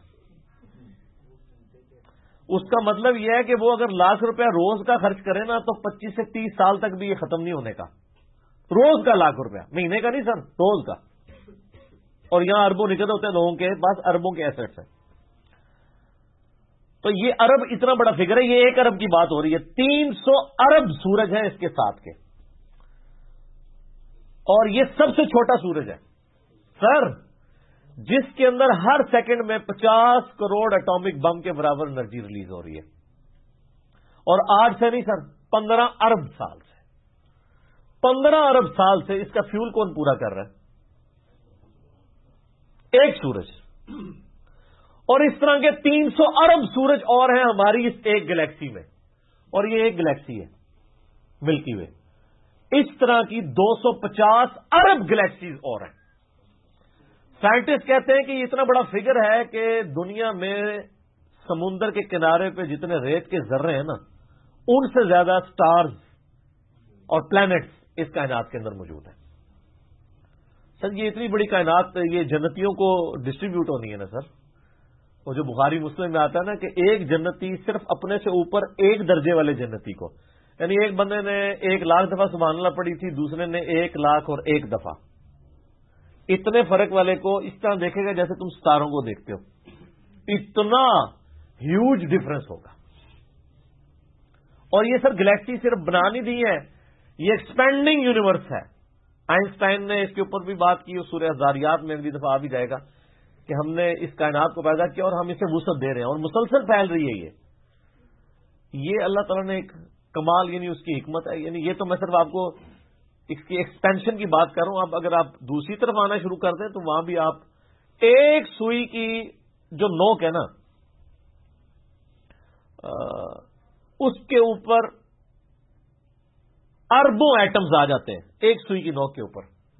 اس کا مطلب یہ ہے کہ وہ اگر ₹1,00,000 روز کا خرچ کرے نا تو 25 سے 30 سال تک بھی یہ ختم نہیں ہونے کا. روز کا ₹1,00,000، مہینے کا نہیں سر، روز کا. اور یہاں اربوں نکل ہوتے ہیں، لوگوں کے پاس اربوں کے ایسٹس ہیں. تو یہ ارب اتنا بڑا فگر ہے. یہ 1 ارب کی بات ہو رہی ہے، 300 ارب سورج ہیں اس کے ساتھ کے، اور یہ سب سے چھوٹا سورج ہے سر، جس کے اندر ہر سیکنڈ میں 50 کروڑ اٹامک بم کے برابر انرجی ریلیز ہو رہی ہے. اور آج سے نہیں سر، 15 ارب سال سے. 15 ارب سال سے اس کا فیول کون پورا کر رہا ہے؟ ایک سورج. اور اس طرح کے 300 ارب سورج اور ہیں ہماری اس ایک گلیکسی میں، اور یہ ایک گلیکسی ہے ملکی وے. اس طرح کی 250 ارب گلیکسیز اور ہیں. سائنٹسٹ کہتے ہیں کہ یہ اتنا بڑا فگر ہے کہ دنیا میں سمندر کے کنارے پہ جتنے ریت کے ذرے ہیں نا، ان سے زیادہ سٹارز اور پلانٹس اس کائنات کے اندر موجود ہیں. سر یہ اتنی بڑی کائنات یہ جنتیوں کو ڈسٹریبیوٹ ہونی ہے نا سر. وہ جو بخاری مسلم میں آتا ہے نا کہ ایک جنتی صرف اپنے سے اوپر 1 درجے والے جنتی کو، یعنی ایک بندے نے 1,00,000 دفعہ سبحان اللہ پڑھی تھی، دوسرے نے 1,00,001 دفعہ. اتنے فرق والے کو اس طرح دیکھے گا جیسے تم ستاروں کو دیکھتے ہو. اتنا ہیوج ڈفرنس ہوگا. اور یہ سر گلیکسی صرف بنا نہیں دی ہے، یہ ایکسپینڈنگ یونیورس ہے. آئنسٹائن نے اس کے اوپر بھی بات کی, سورہ ذاریات میں اگلی دفعہ آ بھی جائے گا کہ ہم نے اس کائنات کو پیدا کیا اور ہم اسے وسعت دے رہے ہیں اور مسلسل پھیل رہی ہے. یہ اللہ تعالیٰ نے ایک کمال, یعنی اس کی حکمت ہے. یعنی یہ تو میں صرف آپ کو اس کی ایکسپینشن کی بات کر رہا ہوں. اب اگر آپ دوسری طرف آنا شروع کر دیں تو وہاں بھی آپ ایک سوئی کی جو نوک ہے نا, اس کے اوپر اربوں ایٹمز آ جاتے ہیں ایک سوئی کی نوک کے اوپر.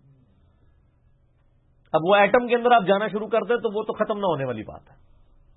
اب وہ ایٹم کے اندر آپ جانا شروع کر دیں تو وہ تو ختم نہ ہونے والی بات ہے.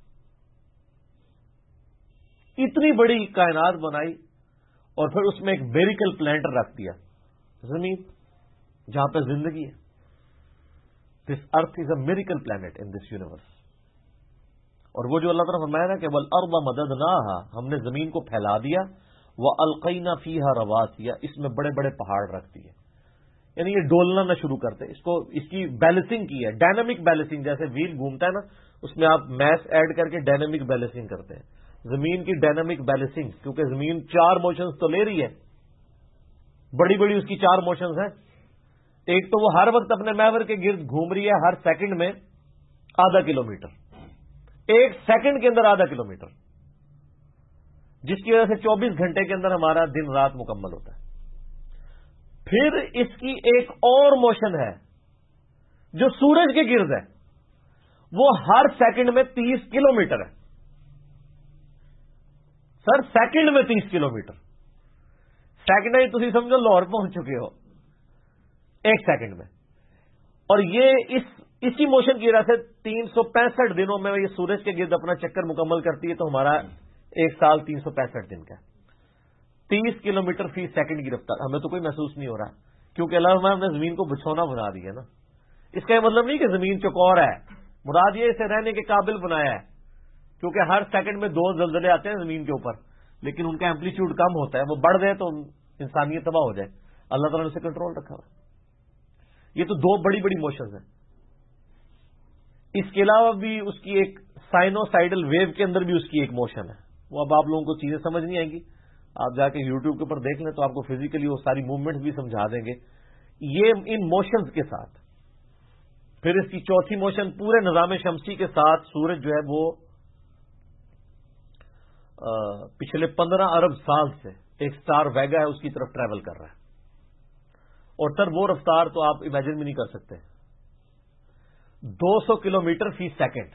اتنی بڑی کائنات بنائی اور پھر اس میں ایک میریکل پلانٹ رکھ دیا, زمین جہاں پہ زندگی ہے. This earth is a miracle planet in this universe. اور وہ جو اللہ تعالیٰ فرمایا نا کہ والارض مددناها, ہم نے زمین کو پھیلا دیا, والقینا فیہا رواسیا, اس میں بڑے بڑے پہاڑ رکھ دیے. یعنی یہ ڈولنا نہ شروع کرتے, اس کی بیلنسنگ کی ہے, ڈائنامک بیلنسنگ. جیسے ویل گھومتا ہے نا, اس میں آپ میس ایڈ کر کے ڈائنامک بیلنسنگ کرتے ہیں. زمین کی ڈائنامک بیلنسنگ, کیونکہ زمین 4 موشنز تو لے رہی ہے, بڑی بڑی اس کی 4 موشنز ہیں. ایک تو وہ ہر وقت اپنے محور کے گرد گھوم رہی ہے, ہر سیکنڈ میں ½ کلومیٹر, ایک سیکنڈ کے اندر ½ کلومیٹر, جس کی وجہ سے 24 گھنٹے کے اندر ہمارا دن رات مکمل ہوتا ہے. پھر اس کی ایک اور موشن ہے جو سورج کے گرد ہے, وہ ہر سیکنڈ میں 30 کلومیٹر ہے. سر سیکنڈ میں 30 کلومیٹر, سیکنڈ ہی تھی سمجھو لاہور پہنچ چکے ہو ایک سیکنڈ میں. اور یہ اسی موشن کی وجہ سے 365 دنوں میں یہ سورج کے گرد اپنا چکر مکمل کرتی ہے, تو ہمارا ایک سال 365 دن کا. 30 کلومیٹر فی سیکنڈ کی رفتار. ہمیں تو کوئی محسوس نہیں ہو رہا, کیونکہ اللہ نے زمین کو بچھونا بنا دیا نا. اس کا یہ مطلب نہیں کہ زمین چکور ہے, مراد یہ اسے رہنے کے قابل بنایا ہے, کیونکہ ہر سیکنڈ میں 2 زلزلے آتے ہیں زمین کے اوپر, لیکن ان کا ایمپلیٹیوڈ کم ہوتا ہے. وہ بڑھ گئے تو انسانیت تباہ ہو جائے. اللہ تعالیٰ نے اسے کنٹرول رکھا ہوا. یہ تو 2 بڑی بڑی موشنز ہیں. اس کے علاوہ بھی اس کی ایک سائنوسائڈل ویو کے اندر بھی اس کی ایک موشن ہے. وہ اب آپ لوگوں کو چیزیں سمجھ نہیں آئیں گی, آپ جا کے یوٹیوب کے اوپر دیکھ لیں تو آپ کو فزیکلی وہ ساری موومنٹس بھی سمجھا دیں گے. یہ ان موشنز کے ساتھ پھر اس کی چوتھی موشن پورے نظام شمسی کے ساتھ سورج جو ہے وہ پچھلے 15 ارب سال سے ایک سٹار ویگا ہے اس کی طرف ٹریول کر رہا ہے. اور سر وہ رفتار تو آپ امیجن بھی نہیں کر سکتے, 200 کلومیٹر فی سیکنڈ.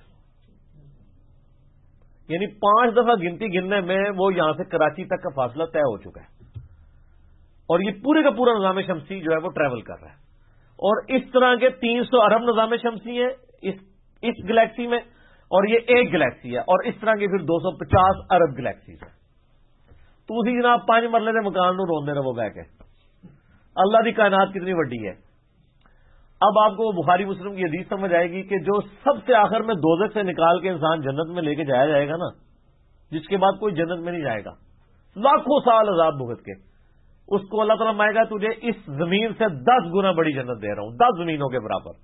یعنی 5 دفعہ گننے میں وہ یہاں سے کراچی تک کا فاصلہ طے ہو چکا ہے. اور یہ پورے کا پورا نظام شمسی جو ہے وہ ٹریول کر رہا ہے. اور اس طرح کے 300 ارب نظام شمسی ہیں اس گلیکسی میں, اور یہ ایک گلیکسی ہے, اور اس طرح کے پھر 250 ارب گلیکسیز ہیں. تو اسی جناب 5 مرلے کے مکان نو روندے رہو بہ کے. اللہ کی کائنات کتنی بڑی ہے. اب آپ کو بخاری مسلم کی حدیث سمجھ آئے گی کہ جو سب سے آخر میں دوزخ سے نکال کے انسان جنت میں لے کے جایا جائے گا نا, جس کے بعد کوئی جنت میں نہیں جائے گا, لاکھوں سال عذاب بھگت کے, اس کو اللہ تعالیٰ مائے گا تجھے اس زمین سے 10 گنا بڑی جنت دے رہا ہوں, 10 زمینوں کے برابر.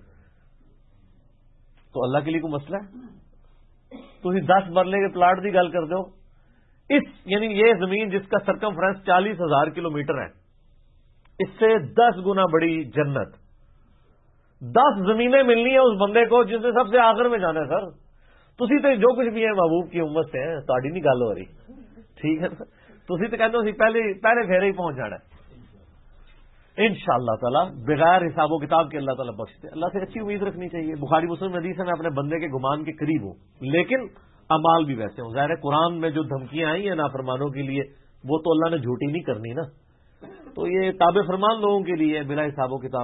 تو اللہ کے لیے کوئی مسئلہ ہے؟ تو 10 مرلے کے پلاٹ کی گل کر دو. یعنی یہ زمین جس کا سرکمفرنس 40,000 کلومیٹر ہے, اس سے 10 گنا بڑی جنت. 10 زمینیں ملنی ہیں اس بندے کو جس نے سب سے آخر میں جانا ہے. سر تسی تو جو کچھ بھی ہے محبوب کی امت سے ہیں, تاری نہیں گل ہو رہی, ٹھیک ہے نا. تسی تو کہتے ہو پہلے پھیرے ہی پہنچ جانا ہے. انشاءاللہ تعالی بغیر حساب و کتاب کے اللہ تعالیٰ بخشتے. اللہ سے اچھی امید رکھنی چاہیے. بخاری مسلم حدیث ہے میں اپنے بندے کے گمان کے قریب ہوں, لیکن اعمال بھی ویسے ہوں. ظاہر قرآن میں جو دھمکیاں آئی ہیں نافرمانوں کے لیے وہ تو اللہ نے جھوٹی نہیں کرنی نا, تو یہ تابع فرمان لوگوں کے لیے بلا حساب و کتاب.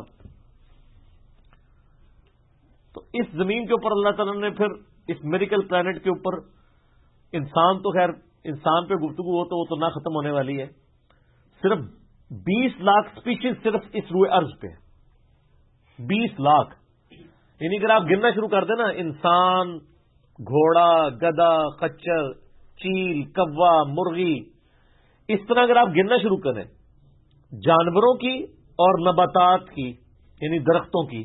تو اس زمین کے اوپر اللہ تعالیٰ نے پھر اس میریکل پلانٹ کے اوپر انسان تو خیر انسان پہ گفتگو ہو تو وہ تو نہ ختم ہونے والی ہے. صرف 20 لاکھ سپیشیز صرف اس روئے ارض پہ, 20 لاکھ. یعنی اگر آپ گننا شروع کر دیں نا, انسان, گھوڑا, گدھا, خچر, چیل, کوا, مرغی, اس طرح اگر آپ گننا شروع کریں جانوروں کی اور نباتات کی یعنی درختوں کی,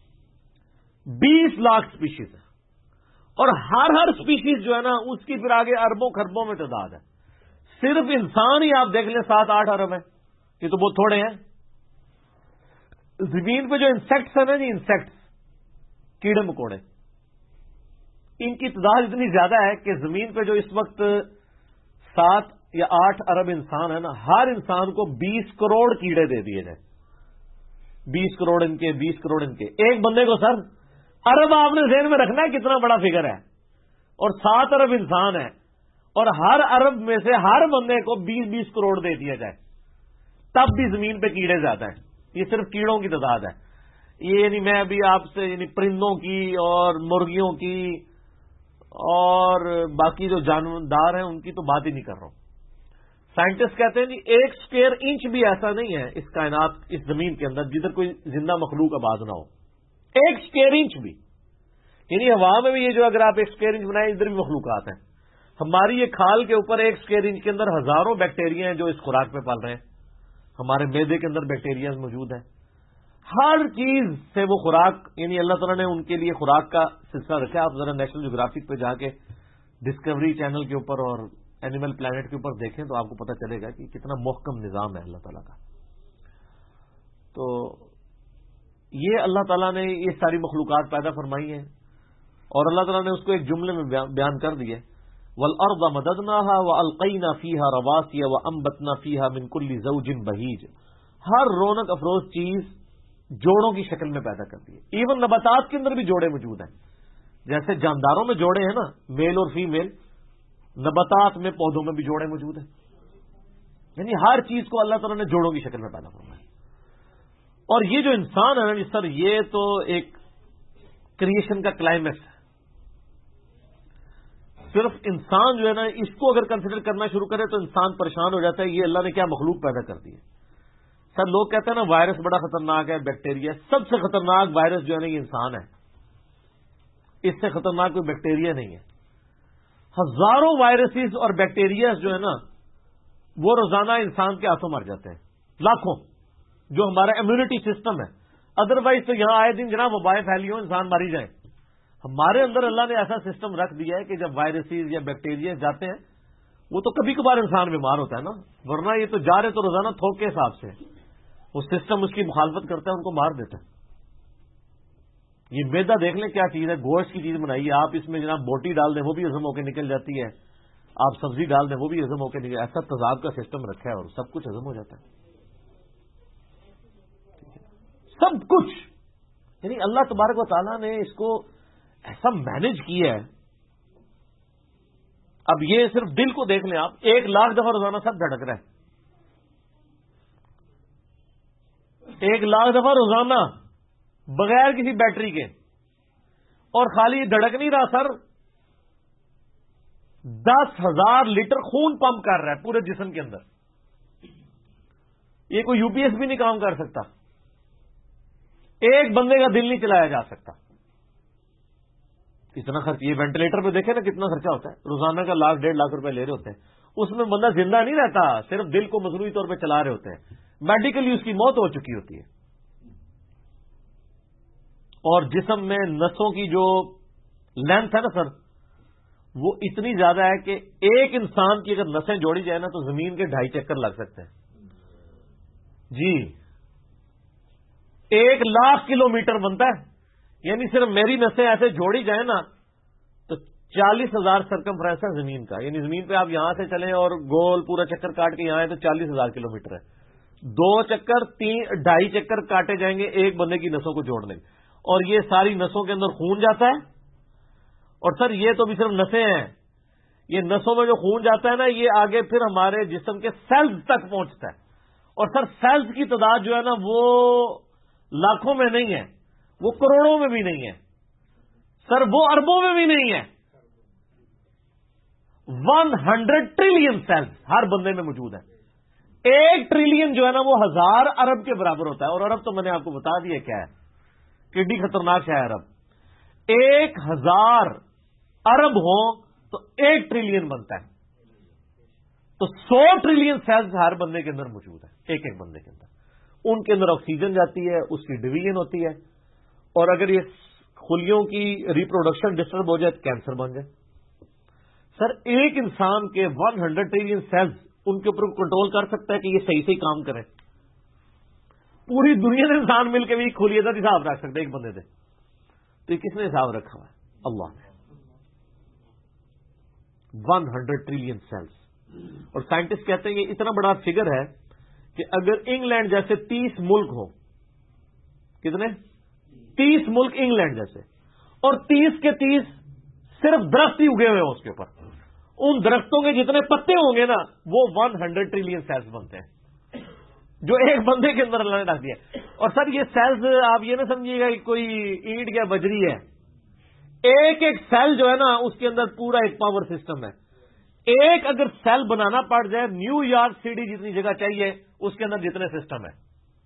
20 لاکھ سپیشیز ہے. اور ہر سپیشیز جو ہے نا اس کی پھر آگے اربوں خربوں میں تعداد ہے. صرف انسان ہی آپ دیکھ لیں 7-8 ارب ہے. یہ تو بہت تھوڑے ہیں. زمین پہ جو انسیکٹس ہیں نا جی، انسیکٹس، کیڑے مکوڑے، ان کی تعداد اتنی زیادہ ہے کہ زمین پہ جو اس وقت 7 یا 8 ارب انسان ہے نا، ہر انسان کو 20 کروڑ کیڑے دے دیے جائیں. 20 کروڑ ان کے، 20 کروڑ ان کے، ایک بندے کو سر ارب آپ نے ذہن میں رکھنا ہے کتنا بڑا فگر ہے. اور 7 ارب انسان ہے، اور ہر ارب میں سے ہر بندے کو 20-20 کروڑ دے دیا جائے، تب بھی زمین پہ کیڑے زیادہ ہیں. یہ صرف کیڑوں کی تعداد ہے. یہ یعنی میں ابھی آپ سے یعنی پرندوں کی اور مرغیوں کی اور باقی جو جاندار ہیں ان کی تو بات ہی نہیں کر رہا ہوں. سائنٹسٹ کہتے ہیں جی 1 اسکوائر انچ بھی ایسا نہیں ہے اس کائنات، اس زمین کے اندر جدھر کوئی زندہ مخلوق آباد نہ ہو. 1 اسکوائر انچ بھی، یعنی ہوا میں بھی یہ جو اگر آپ 1 اسکوائر انچ بنائیں ادھر بھی مخلوقات ہیں. ہماری یہ کھال کے اوپر 1 اسکوائر انچ کے اندر ہزاروں بیکٹیریا ہیں جو اس خوراک پہ پل رہے ہیں. ہمارے معدے کے اندر بیکٹیریا موجود ہیں. ہر چیز سے وہ خوراک، یعنی اللہ تعالیٰ نے ان کے لیے خوراک کا سلسلہ رکھا. آپ ذرا نیشنل جیوگرافک پہ جا کے ڈسکوری چینل کے اوپر اور اینیمل پلانٹ کے اوپر دیکھیں تو آپ کو پتہ چلے گا کہ کتنا محکم نظام ہے اللہ تعالیٰ کا. تو یہ اللہ تعالیٰ نے یہ ساری مخلوقات پیدا فرمائی ہیں، اور اللہ تعالیٰ نے اس کو ایک جملے میں بیان کر دیا. وَالْأَرْضَ مَدَدْنَاهَا وَأَلْقَيْنَا فِيهَا رَوَاسِيَ وَأَنبَتْنَا فِيهَا مِنْ كُلِّ زَوْجٍ بَهِيجٍ. ہر رونق افروز چیز جوڑوں کی شکل میں پیدا کرتی ہے. ایون نباتات کے اندر بھی جوڑے موجود ہیں. جیسے جانداروں میں جوڑے ہیں نا، میل اور فیمیل، نباتات میں، پودوں میں بھی جوڑے موجود ہیں. یعنی ہر چیز کو اللہ تعالیٰ نے جوڑوں کی شکل میں پیدا فرمایا. اور یہ جو انسان ہے نا جی سر، یہ تو ایک کریشن کا کلائمیکس ہے. صرف انسان جو ہے نا، اس کو اگر کنسیڈر کرنا شروع کرے تو انسان پریشان ہو جاتا ہے. یہ اللہ نے کیا مخلوق پیدا کر دی ہے. سر لوگ کہتے ہیں نا وائرس بڑا خطرناک ہے، بیکٹیریا. سب سے خطرناک وائرس جو ہے نا یہ انسان ہے. اس سے خطرناک کوئی بیکٹیریا نہیں ہے. ہزاروں وائرسز اور بیکٹیریاز جو ہے نا وہ روزانہ انسان کے ہاتھوں مر جاتے ہیں، لاکھوں، جو ہمارا امیونٹی سسٹم ہے. ادروائز تو یہاں آئے دن جناب وبائیں پھیلی ہوں، انسان ماری جائیں. ہمارے اندر اللہ نے ایسا سسٹم رکھ دیا ہے کہ جب وائرسز یا بیکٹیریا جاتے ہیں وہ تو کبھی کبھار انسان بیمار ہوتا ہے نا، ورنہ یہ تو جا رہے تو روزانہ تھوک کے حساب سے وہ سسٹم اس کی مخالفت کرتا ہے، ان کو مار دیتا ہے. یہ میدا دیکھ لیں کیا چیز ہے، گوشت کی چیز بنائی ہے. آپ اس میں جناب بوٹی ڈال دیں وہ بھی ہضم ہو کے نکل جاتی ہے، آپ سبزی ڈال دیں وہ بھی ہضم ہو کے نکل. ایسا تیزاب کا سسٹم رکھا ہے اور سب کچھ ہضم ہو جاتا ہے، سب کچھ. یعنی اللہ تبارک و تعالیٰ نے اس کو ایسا مینج کیا ہے. اب یہ صرف دل کو دیکھ لیں آپ، 1 لاکھ دفعہ روزانہ سب دھڑک رہا ہے. 1 لاکھ دفعہ روزانہ بغیر کسی بیٹری کے. اور خالی دھڑک نہیں رہا سر، 10,000 لیٹر خون پمپ کر رہا ہے پورے جسم کے اندر. یہ کوئی یو پی ایس بھی نہیں کام کر سکتا. ایک بندے کا دل نہیں چلایا جا سکتا. اتنا خرچ. یہ وینٹیلیٹر پہ دیکھیں نا کتنا خرچہ ہوتا ہے، روزانہ کا 1,00,000 1.5 لاکھ روپے لے رہے ہوتے ہیں. اس میں بندہ زندہ نہیں رہتا، صرف دل کو مصنوعی طور پہ چلا رہے ہوتے ہیں. میڈیکلی اس کی موت ہو چکی ہوتی ہے. اور جسم میں نسوں کی جو لینتھ ہے نا سر، وہ اتنی زیادہ ہے کہ ایک انسان کی اگر نسیں جوڑی جائے نا تو زمین کے 2.5 چکر لگ سکتے ہیں. جی 1,00,000 کلومیٹر بنتا ہے. یعنی صرف میری نسیں ایسے جوڑی جائیں نا تو 40,000 سرکمفرنس ہے زمین کا. یعنی زمین پہ آپ یہاں سے چلیں اور گول پورا چکر کاٹ کے یہاں آئے تو 40,000 کلومیٹر ہے. 2 چکر 2.5 چکر کاٹے جائیں گے ایک بندے کی نسوں کو جوڑنے. اور یہ ساری نسوں کے اندر خون جاتا ہے. اور سر یہ تو بھی صرف نسیں ہیں، یہ نسوں میں جو خون جاتا ہے نا یہ آگے پھر ہمارے جسم کے سیلز تک پہنچتا ہے. اور سر سیلز کی تعداد جو ہے نا وہ لاکھوں میں نہیں ہے، وہ کروڑوں میں بھی نہیں ہے سر، وہ اربوں میں بھی نہیں ہے. 100 ٹریلین سیلز ہر بندے میں موجود ہے. 1 ٹریلین جو ہے نا وہ 1000 ارب کے برابر ہوتا ہے. اور ارب تو میں نے آپ کو بتا دیا کیا ہے، کڈنی خطرناک ہے ارب. 1000 ارب ہوں تو 1 ٹریلین بنتا ہے. تو 100 ٹریلین سیلز ہر بندے کے اندر موجود ہے، ایک بندے کے اندر. ان کے اندر آکسیجن جاتی ہے، اس کی ڈویژن ہوتی ہے. اور اگر یہ خلیوں کی ریپروڈکشن ڈسٹرب ہو جائے تو کینسر بن جائے. سر ایک انسان کے 100 ٹریلین سیلز ان کے اوپر کنٹرول کر سکتا ہے کہ یہ صحیح کام کریں. پوری دنیا سے انسان مل کے بھی کھلیے حساب رکھ سکتے ایک بندے سے. تو یہ کس نے حساب رکھا ہوا ہے؟ اللہ نے. 100 ٹریلین سیلز. اور سائنٹسٹ کہتے ہیں یہ اتنا بڑا فگر ہے کہ اگر انگلینڈ جیسے 30 ملک ہو، کتنے 30 ملک انگلینڈ جیسے، اور 30 کے 30 صرف درخت ہی اگے ہوئے ہوں اس کے اوپر، ان درختوں کے جتنے پتے ہوں گے نا وہ 100 ٹریلین سیلز بنتے ہیں جو ایک بندے کے اندر اللہ نے ڈال دیا. اور سر یہ سیلز آپ یہ نہ سمجھیے گا کہ کوئی اینٹ یا بجری ہے، ایک ایک سیل جو ہے نا اس کے اندر پورا ایک پاور سسٹم ہے. ایک اگر سیل بنانا پڑ جائے نیو یارک سٹی جتنی جگہ چاہیے اس کے اندر جتنے سسٹم ہے.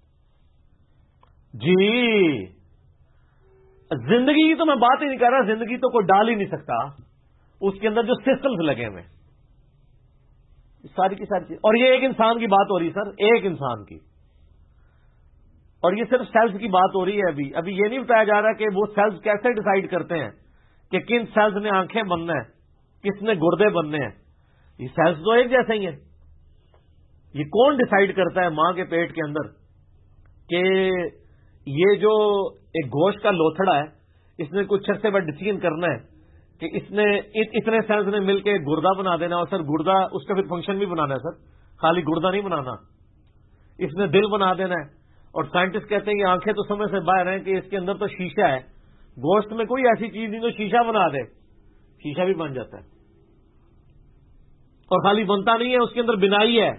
جی زندگی کی تو میں بات ہی نہیں کر رہا، زندگی تو کوئی ڈال ہی نہیں سکتا اس کے اندر جو سسٹمز لگے ہوئے ساری کی ساری چیز. اور یہ ایک انسان کی بات ہو رہی ہے سر، ایک انسان کی. اور یہ صرف سیلز کی بات ہو رہی ہے. ابھی یہ نہیں بتایا جا رہا کہ وہ سیلز کیسے ڈیسائیڈ کرتے ہیں کہ کن سیلز نے آنکھیں بننا ہے، کس نے گردے بننے ہیں. یہ سیلز تو ایک جیسے ہی ہیں. یہ کون ڈیسائیڈ کرتا ہے ماں کے پیٹ کے اندر کہ یہ جو ایک گوشت کا لوتھڑا ہے اس نے کچھ عرصے بعد ڈیسیژن کرنا ہے کہ اس نے اتنے سیلز نے مل کے گردہ بنا دینا. اور سر گردہ اس کا پھر فنکشن بھی بنانا ہے سر، خالی گردہ نہیں بنانا، اس نے دل بنا دینا ہے. اور سائنٹسٹ کہتے ہیں کہ آنکھیں تو سمجھ سے باہر ہیں کہ اس کے اندر تو شیشہ ہے، گوشت میں کوئی ایسی چیز نہیں جو شیشہ بنا دے، شیشہ بھی بن جاتا ہے. اور خالی بنتا نہیں ہے، اس کے اندر بنائی ہے.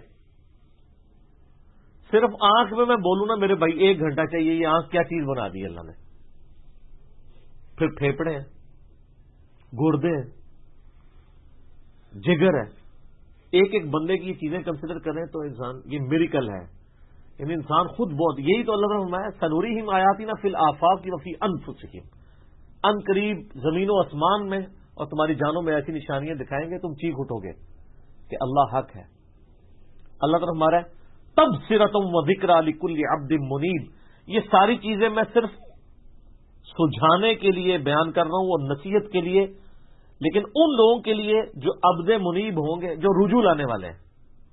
صرف آنکھ میں بولوں نا میرے بھائی 1 گھنٹہ چاہیے. یہ آنکھ کیا چیز بنا دی اللہ نے. پھر پھیپڑے ہیں، گردے ہیں، جگر ہے. ایک ایک بندے کی یہ چیزیں کنسیڈر کریں تو انسان یہ میریکل ہے. یعنی انسان خود بہت، یہی تو اللہ نے فرمایا سنوریہم آیاتنا فی الآفاق وفی انفسہم. ان قریب زمین و آسمان میں اور تمہاری جانوں میں ایسی نشانیاں دکھائیں گے تم چیخ اٹھو گے کہ اللہ حق ہے. اللہ تعالیٰ ہمارا تبصرۃ و ذکریٰ لکل عبد منیب. یہ ساری چیزیں میں صرف سجھانے کے لیے بیان کر رہا ہوں اور نصیحت کے لیے، لیکن ان لوگوں کے لیے جو عبد منیب ہوں گے، جو رجوع لانے والے ہیں.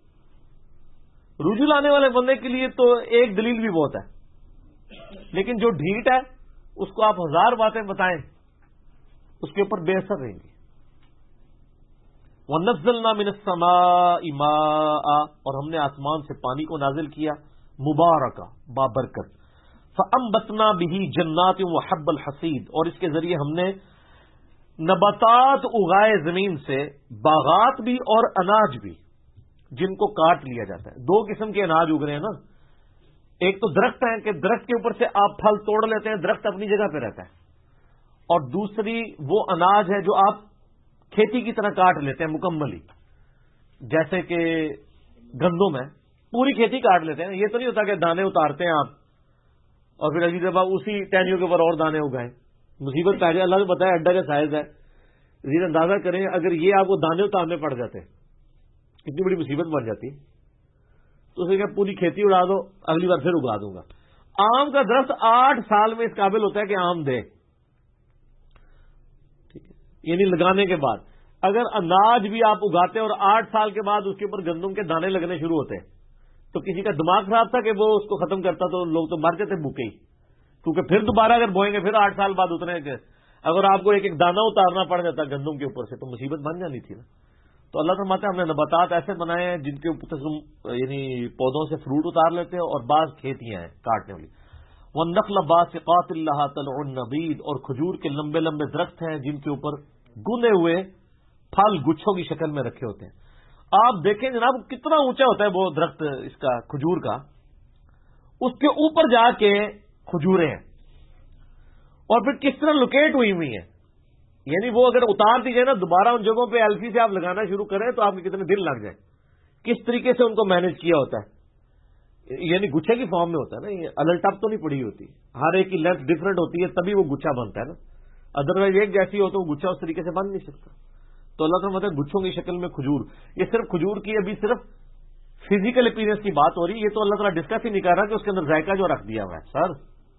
رجوع لانے والے بندے کے لیے تو ایک دلیل بھی بہت ہے، لیکن جو ڈھیٹ ہے اس کو آپ 1000 باتیں بتائیں اس کے اوپر بے اثر رہیں گی. وَنَزَّلْنَا مِنَ السَّمَاءِ مَاءً، اور ہم نے آسمان سے پانی کو نازل کیا، مبارکہ بابرکت. فَأَنبَتْنَا بِهِ جَنَّاتٍ وَحَبَّ الْحَصِيدِ، اور اس کے ذریعے ہم نے نباتات اگائے زمین سے، باغات بھی اور اناج بھی جن کو کاٹ لیا جاتا ہے. 2 قسم کے اناج اگ رہے ہیں نا. ایک تو درخت ہے کہ درخت کے اوپر سے آپ پھل توڑ لیتے ہیں، درخت اپنی جگہ پہ رہتا ہے. اور دوسری وہ اناج ہے جو آپ کھیتی کی طرح کاٹ لیتے ہیں مکمل ہی، جیسے کہ گندم ہے، پوری کھیتی کاٹ لیتے ہیں. یہ تو نہیں ہوتا کہ دانے اتارتے ہیں آپ اور پھر اگلی دفعہ اسی ٹہنیوں کے اوپر اور دانے اگائیں. مصیبت پہ اللہ نے بتایا اڈا کا سائز ہے. ذرا اندازہ کریں اگر یہ آپ کو دانے اتارنے پڑ جاتے کتنی بڑی مصیبت بن جاتی. تو اسے کہ پوری کھیتی اڑا دو، اگلی بار پھر اگا دوں گا. آم کا درخت 8 سال میں اس قابل ہوتا ہے کہ آم دے، ٹھیک ہے، یعنی لگانے کے بعد. اگر اناج بھی آپ اگاتے اور 8 سال کے بعد اس کے اوپر گندم کے دانے لگنے شروع ہوتے تو کسی کا دماغ خراب تھا کہ وہ اس کو ختم کرتا تو لوگ تو مر جاتے بھوکے ہی، کیونکہ پھر دوبارہ اگر بوئیں گے پھر 8 سال بعد اتنے اگر آپ کو ایک ایک دانہ اتارنا پڑ جاتا گندم کے اوپر سے تو مصیبت بن جانی تھی نا. تو اللہ فرماتا ہے ہم نے نباتات ایسے بنائے ہیں جن کے اوپر یعنی پودوں سے فروٹ اتار لیتے ہیں، اور بعض کھیتیاں ہیں کاٹنے والی. وَالنَّخْلَ بَاسِقَاتٍ لَهَا طَلْعٌ نَضِيدٌ، اور کھجور کے لمبے لمبے درخت ہیں جن کے اوپر گنے ہوئے پھل گچھوں کی شکل میں رکھے ہوتے ہیں. آپ دیکھیں جناب کتنا اونچا ہوتا ہے وہ درخت اس کا کھجور کا، اس کے اوپر جا کے کھجوریں ہیں اور پھر کس طرح لوکیٹ ہوئی ہوئی ہیں. یعنی وہ اگر اتار دی جائے نا دوبارہ ان جگہوں پہ ایلفی سے آپ لگانا شروع کریں تو آپ کے کتنے دل لگ جائیں. کس طریقے سے ان کو مینج کیا ہوتا ہے، یعنی گچھے کی فارم میں ہوتا ہے نا. یہ الٹپ تو نہیں پڑی ہوتی، ہر ایک کی لینتھ ڈفرنٹ ہوتی ہے تبھی وہ گچھا بنتا ہے نا. ادروائز ایک جیسی ہو تو وہ گچھا اس طریقے سے بن نہیں سکتا. تو اللہ تعالیٰ مطلب گچھوں کی شکل میں کھجور. یہ صرف کھجور کی ابھی صرف فزیکل اپیرنس کی بات ہو رہی ہے. یہ تو اللہ تعالیٰ ڈسکس ہی نہیں کر رہا کہ اس کے اندر ذائقہ جو رکھ دیا ہوا ہے سر.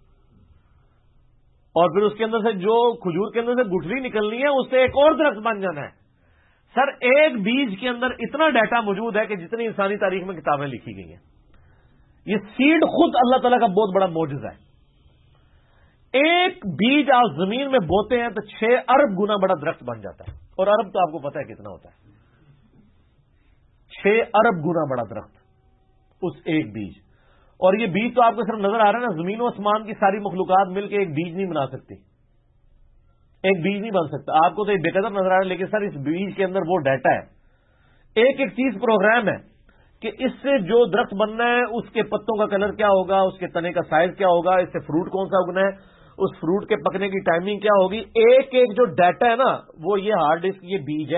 اور پھر اس کے اندر سے جو کھجور کے اندر سے گٹھلی نکلنی ہے اس سے ایک اور درخت بن جانا ہے. سر ایک بیج کے اندر اتنا ڈیٹا موجود ہے کہ جتنی انسانی تاریخ میں کتابیں لکھی گئی ہیں. یہ سیڈ خود اللہ تعالیٰ کا بہت بڑا معجزہ ہے. ایک بیج آپ زمین میں بوتے ہیں تو 6 ارب گنا بڑا درخت بن جاتا ہے. اور ارب تو آپ کو پتا ہے کتنا ہوتا ہے. 6 ارب گنا بڑا درخت اس ایک بیج. اور یہ بیج تو آپ کو صرف نظر آ رہا ہے نا. زمین و آسمان کی ساری مخلوقات مل کے ایک بیج نہیں بنا سکتی, ایک بیج نہیں بن سکتا. آپ کو تو یہ بے قدر نظر آ رہا ہے, لیکن سر اس بیج کے اندر وہ ڈیٹا ہے, ایک ایک چیز پروگرام ہے کہ اس سے جو درخت بننا ہے اس کے پتوں کا کلر کیا ہوگا, اس کے تنے کا سائز کیا ہوگا, اس سے فروٹ کون سا اگنا ہے, اس فروٹ کے پکنے کی ٹائمنگ کیا ہوگی. ایک ایک جو ڈیٹا ہے نا وہ یہ ہارڈ ڈسک, یہ بیج ہے.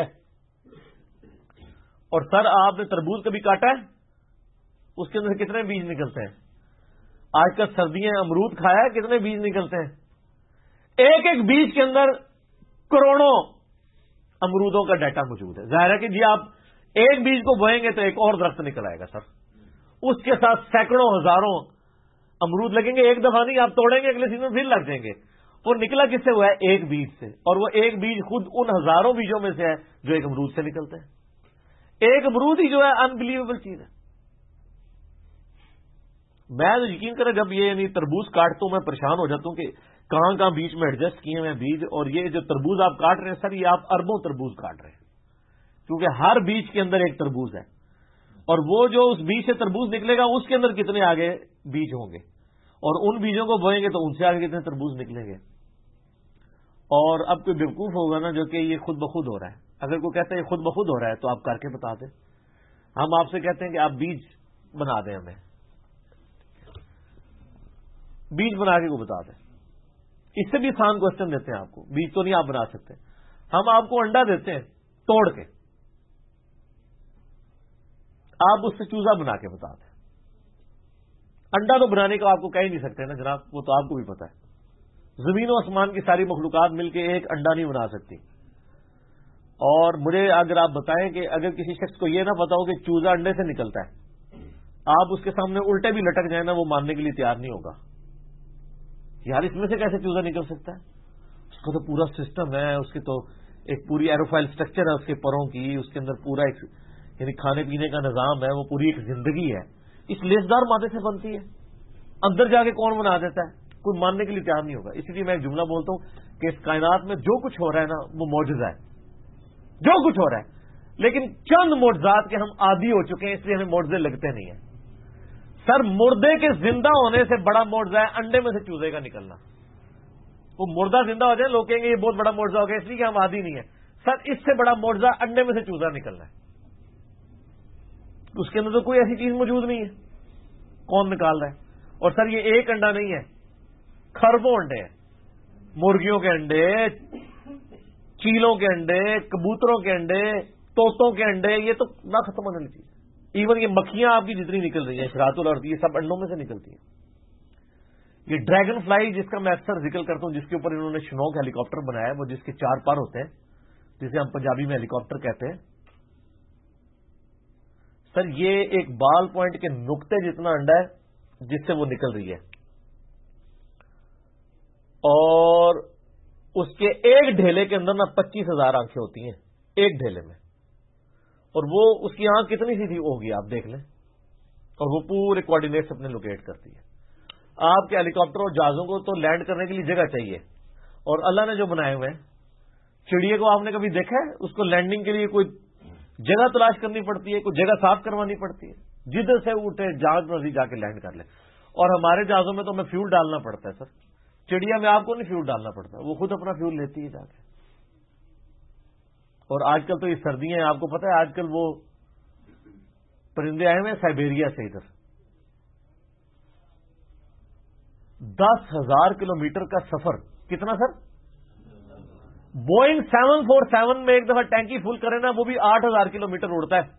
اور سر آپ نے تربوز کبھی کاٹا ہے, اس کے اندر سے کتنے بیج نکلتے ہیں؟ آج کل سردیاں امرود کھایا ہے, کتنے بیج نکلتے ہیں؟ ایک ایک بیج کے اندر کروڑوں امرودوں کا ڈیٹا موجود ہے. ظاہر ہے کہ جی آپ ایک بیج کو بوئیں گے تو ایک اور درخت نکل آئے گا سر, اس کے ساتھ سینکڑوں ہزاروں امرود لگیں گے. ایک دفعہ نہیں, آپ توڑیں گے اگلے سیزن پھر لگ جائیں گے. وہ نکلا کس سے ہوا ہے؟ ایک بیج سے. اور وہ ایک بیج خود ان ہزاروں بیجوں میں سے ہے جو ایک امرود سے نکلتے ہیں. ایک امرود ہی جو ہے انبلیویبل چیز ہے. میں تو یقین کریں جب یہ یعنی تربوز کاٹتا ہوں میں پریشان ہو جاتا ہوں کہ کہاں کہاں بیچ میں ایڈجسٹ کیے ہوئے بیج. اور یہ جو تربوز آپ کاٹ رہے ہیں سر, یہ آپ اربوں تربوز کاٹ رہے ہیں, کیونکہ ہر بیج کے اندر ایک تربوز ہے. اور وہ جو اس بیج سے تربوز نکلے گا اس کے اندر کتنے آگے بیج ہوں گے, اور ان بیجوں کو بوئیں گے تو ان سے آگے کتنے تربوز نکلیں گے. اور اب کوئی بیوقوف ہوگا نا جو کہ یہ خود بخود ہو رہا ہے. اگر کوئی کہتا ہے یہ خود بخود ہو رہا ہے تو آپ کر کے بتا دیں. ہم آپ سے کہتے ہیں کہ آپ بیج بنا دیں, ہمیں بیج بنا کے کو بتا دیں. اس سے بھی آسان کوشچن دیتے ہیں آپ کو. بیج تو نہیں آپ بنا سکتے, ہم آپ کو انڈا دیتے ہیں توڑ کے, آپ اس سے چوزا بنا کے بتا دیں. انڈا تو بنانے کا آپ کو کہہ ہی نہیں سکتے نا جناب, وہ تو آپ کو بھی پتا ہے. زمین و آسمان کی ساری مخلوقات مل کے ایک انڈا نہیں بنا سکتی. اور مجھے اگر آپ بتائیں کہ اگر کسی شخص کو یہ نہ پتا ہو کہ چوزا انڈے سے نکلتا ہے, آپ اس کے سامنے الٹے بھی لٹک جائیں نا, وہ ماننے کے لیے تیار نہیں ہوگا. یار اس میں سے کیسے چوزا نکل سکتا ہے؟ اس کا تو پورا سسٹم ہے, اس کے تو ایک پوری ایروفائل اسٹرکچر ہے اس کے پروں کی, اس کے اندر پورا ایک یعنی کھانے پینے کا نظام ہے, وہ پوری ایک زندگی ہے. اس لیسدار مادے سے بنتی ہے, اندر جا کے کون بنا دیتا ہے؟ کوئی ماننے کے لیے تیار نہیں ہوگا. اسی لیے میں ایک جملہ بولتا ہوں کہ اس کائنات میں جو کچھ ہو رہا ہے نا وہ معجزہ ہے, جو کچھ ہو رہا ہے. لیکن چند معجزات کے ہم عادی ہو چکے ہیں, اس لیے ہمیں معجزے لگتے نہیں ہیں. سر مردے کے زندہ ہونے سے بڑا معجزہ ہے انڈے میں سے چوزے کا نکلنا. وہ مردہ زندہ ہو جائے, لوگ کہیں گے یہ بہت بڑا معجزہ ہو گیا, اس لیے کہ ہم عادی نہیں ہیں. سر اس سے بڑا معجزہ انڈے میں سے چوزا نکلنا ہے. اس کے اندر تو کوئی ایسی چیز موجود نہیں ہے, کون نکال رہا ہے؟ اور سر یہ ایک انڈا نہیں ہے, خربوں انڈے ہیں. مرغیوں کے انڈے, چیلوں کے انڈے, کبوتروں کے انڈے, طوطوں کے انڈے, یہ تو نہ ختم ہونے والی چیز. ایون یہ مکھیاں آپ کی جتنی نکل رہی ہیں شراط الارض, یہ سب انڈوں میں سے نکلتی ہیں. یہ ڈریگن فلائی جس کا میں اکثر ذکر کرتا ہوں, جس کے اوپر انہوں نے شنوک ہیلی کاپٹر بنایا ہے, وہ جس کے 4 پر ہوتے ہیں, جسے ہم پنجابی میں ہیلی کاپٹر کہتے ہیں. سر یہ ایک بال پوائنٹ کے نقطے جتنا انڈا ہے جس سے وہ نکل رہی ہے, اور اس کے ایک ڈھیلے کے اندر نا 25,000 آنکھیں ہوتی ہیں ایک ڈھیلے میں. اور وہ اس کی آنکھ کتنی سی تھی ہوگی آپ دیکھ لیں, اور وہ پورے کوآرڈینیٹس اپنے لوکیٹ کرتی ہے. آپ کے ہیلی کاپٹر اور جہازوں کو تو لینڈ کرنے کے لیے جگہ چاہیے, اور اللہ نے جو بنائے ہوئے ہیں, چڑیے کو آپ نے کبھی دیکھا ہے اس کو لینڈنگ کے لیے کوئی جگہ تلاش کرنی پڑتی ہے, کوئی جگہ صاف کروانی پڑتی ہے, جدھر سے اٹھے جہاز پر جا کے لینڈ کر لے. اور ہمارے جہازوں میں تو ہمیں فیول ڈالنا پڑتا ہے سر, چڑیا میں آپ کو نہیں فیول ڈالنا پڑتا, وہ خود اپنا فیول لیتی ہے جا کے. اور آج کل تو یہ سردیاں ہیں, آپ کو پتا ہے آج کل وہ پرندے آئے ہوئے ہیں سائبیریا سے, ادھر 10,000 کلومیٹر کا سفر. کتنا سر؟ بوئنگ 747 میں ایک دفعہ ٹینکی فل کرے نا, وہ بھی 8,000 کلومیٹر اڑتا ہے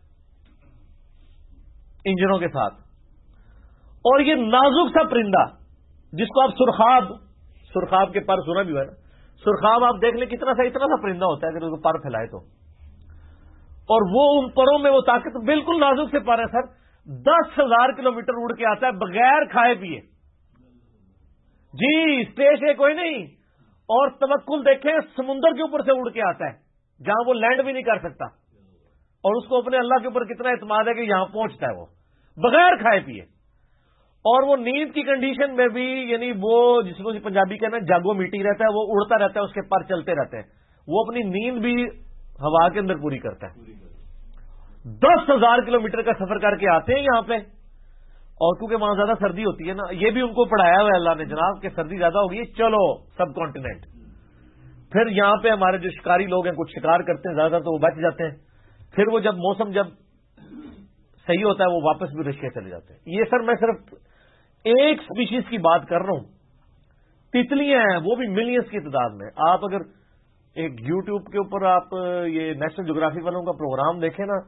انجنوں کے ساتھ. اور یہ نازک سا پرندہ جس کو آپ سرخاب کے پر سنا بھی ہوا ہے نا, سرخاب آپ دیکھ لیں کتنا سا اتنا سا پرندہ ہوتا ہے اگر اس کو پر پھیلائے تو, اور وہ ان پروں میں وہ طاقت, بالکل نازک سے پر ہے سر. 10,000 کلومیٹر اڑ کے آتا ہے بغیر کھائے پیے. جی اسپیس ہے کوئی نہیں. اور توکل دیکھیں سمندر کے اوپر سے اڑ کے آتا ہے جہاں وہ لینڈ بھی نہیں کر سکتا, اور اس کو اپنے اللہ کے اوپر کتنا اعتماد ہے کہ یہاں پہنچتا ہے وہ بغیر کھائے پیے. اور وہ نیند کی کنڈیشن میں بھی یعنی وہ جس کو پنجابی کہنا جاگو میٹی رہتا ہے، وہ اڑتا رہتا ہے، اس کے پر چلتے رہتے ہیں، وہ اپنی نیند بھی ہوا کے اندر پوری کرتا ہے۔ 10,000 کلومیٹر کا سفر کر کے آتے ہیں یہاں پہ، اور کیونکہ وہاں زیادہ سردی ہوتی ہے نا، یہ بھی ان کو پڑھایا ہوا ہے اللہ نے جناب کہ سردی زیادہ ہوگی، چلو سب کانٹیننٹ۔ پھر یہاں پہ ہمارے جو شکاری لوگ ہیں کچھ شکار کرتے ہیں زیادہ تو وہ بچ جاتے ہیں، پھر وہ جب موسم جب صحیح ہوتا ہے وہ واپس بھی رشکے چلے جاتے ہیں۔ یہ سر میں صرف ایک سپیشیز کی بات کر رہا ہوں، تتلیاں ہیں وہ بھی ملینز کی تعداد میں۔ آپ اگر ایک یوٹیوب کے اوپر آپ یہ نیشنل جغرافی والوں کا پروگرام دیکھیں نا،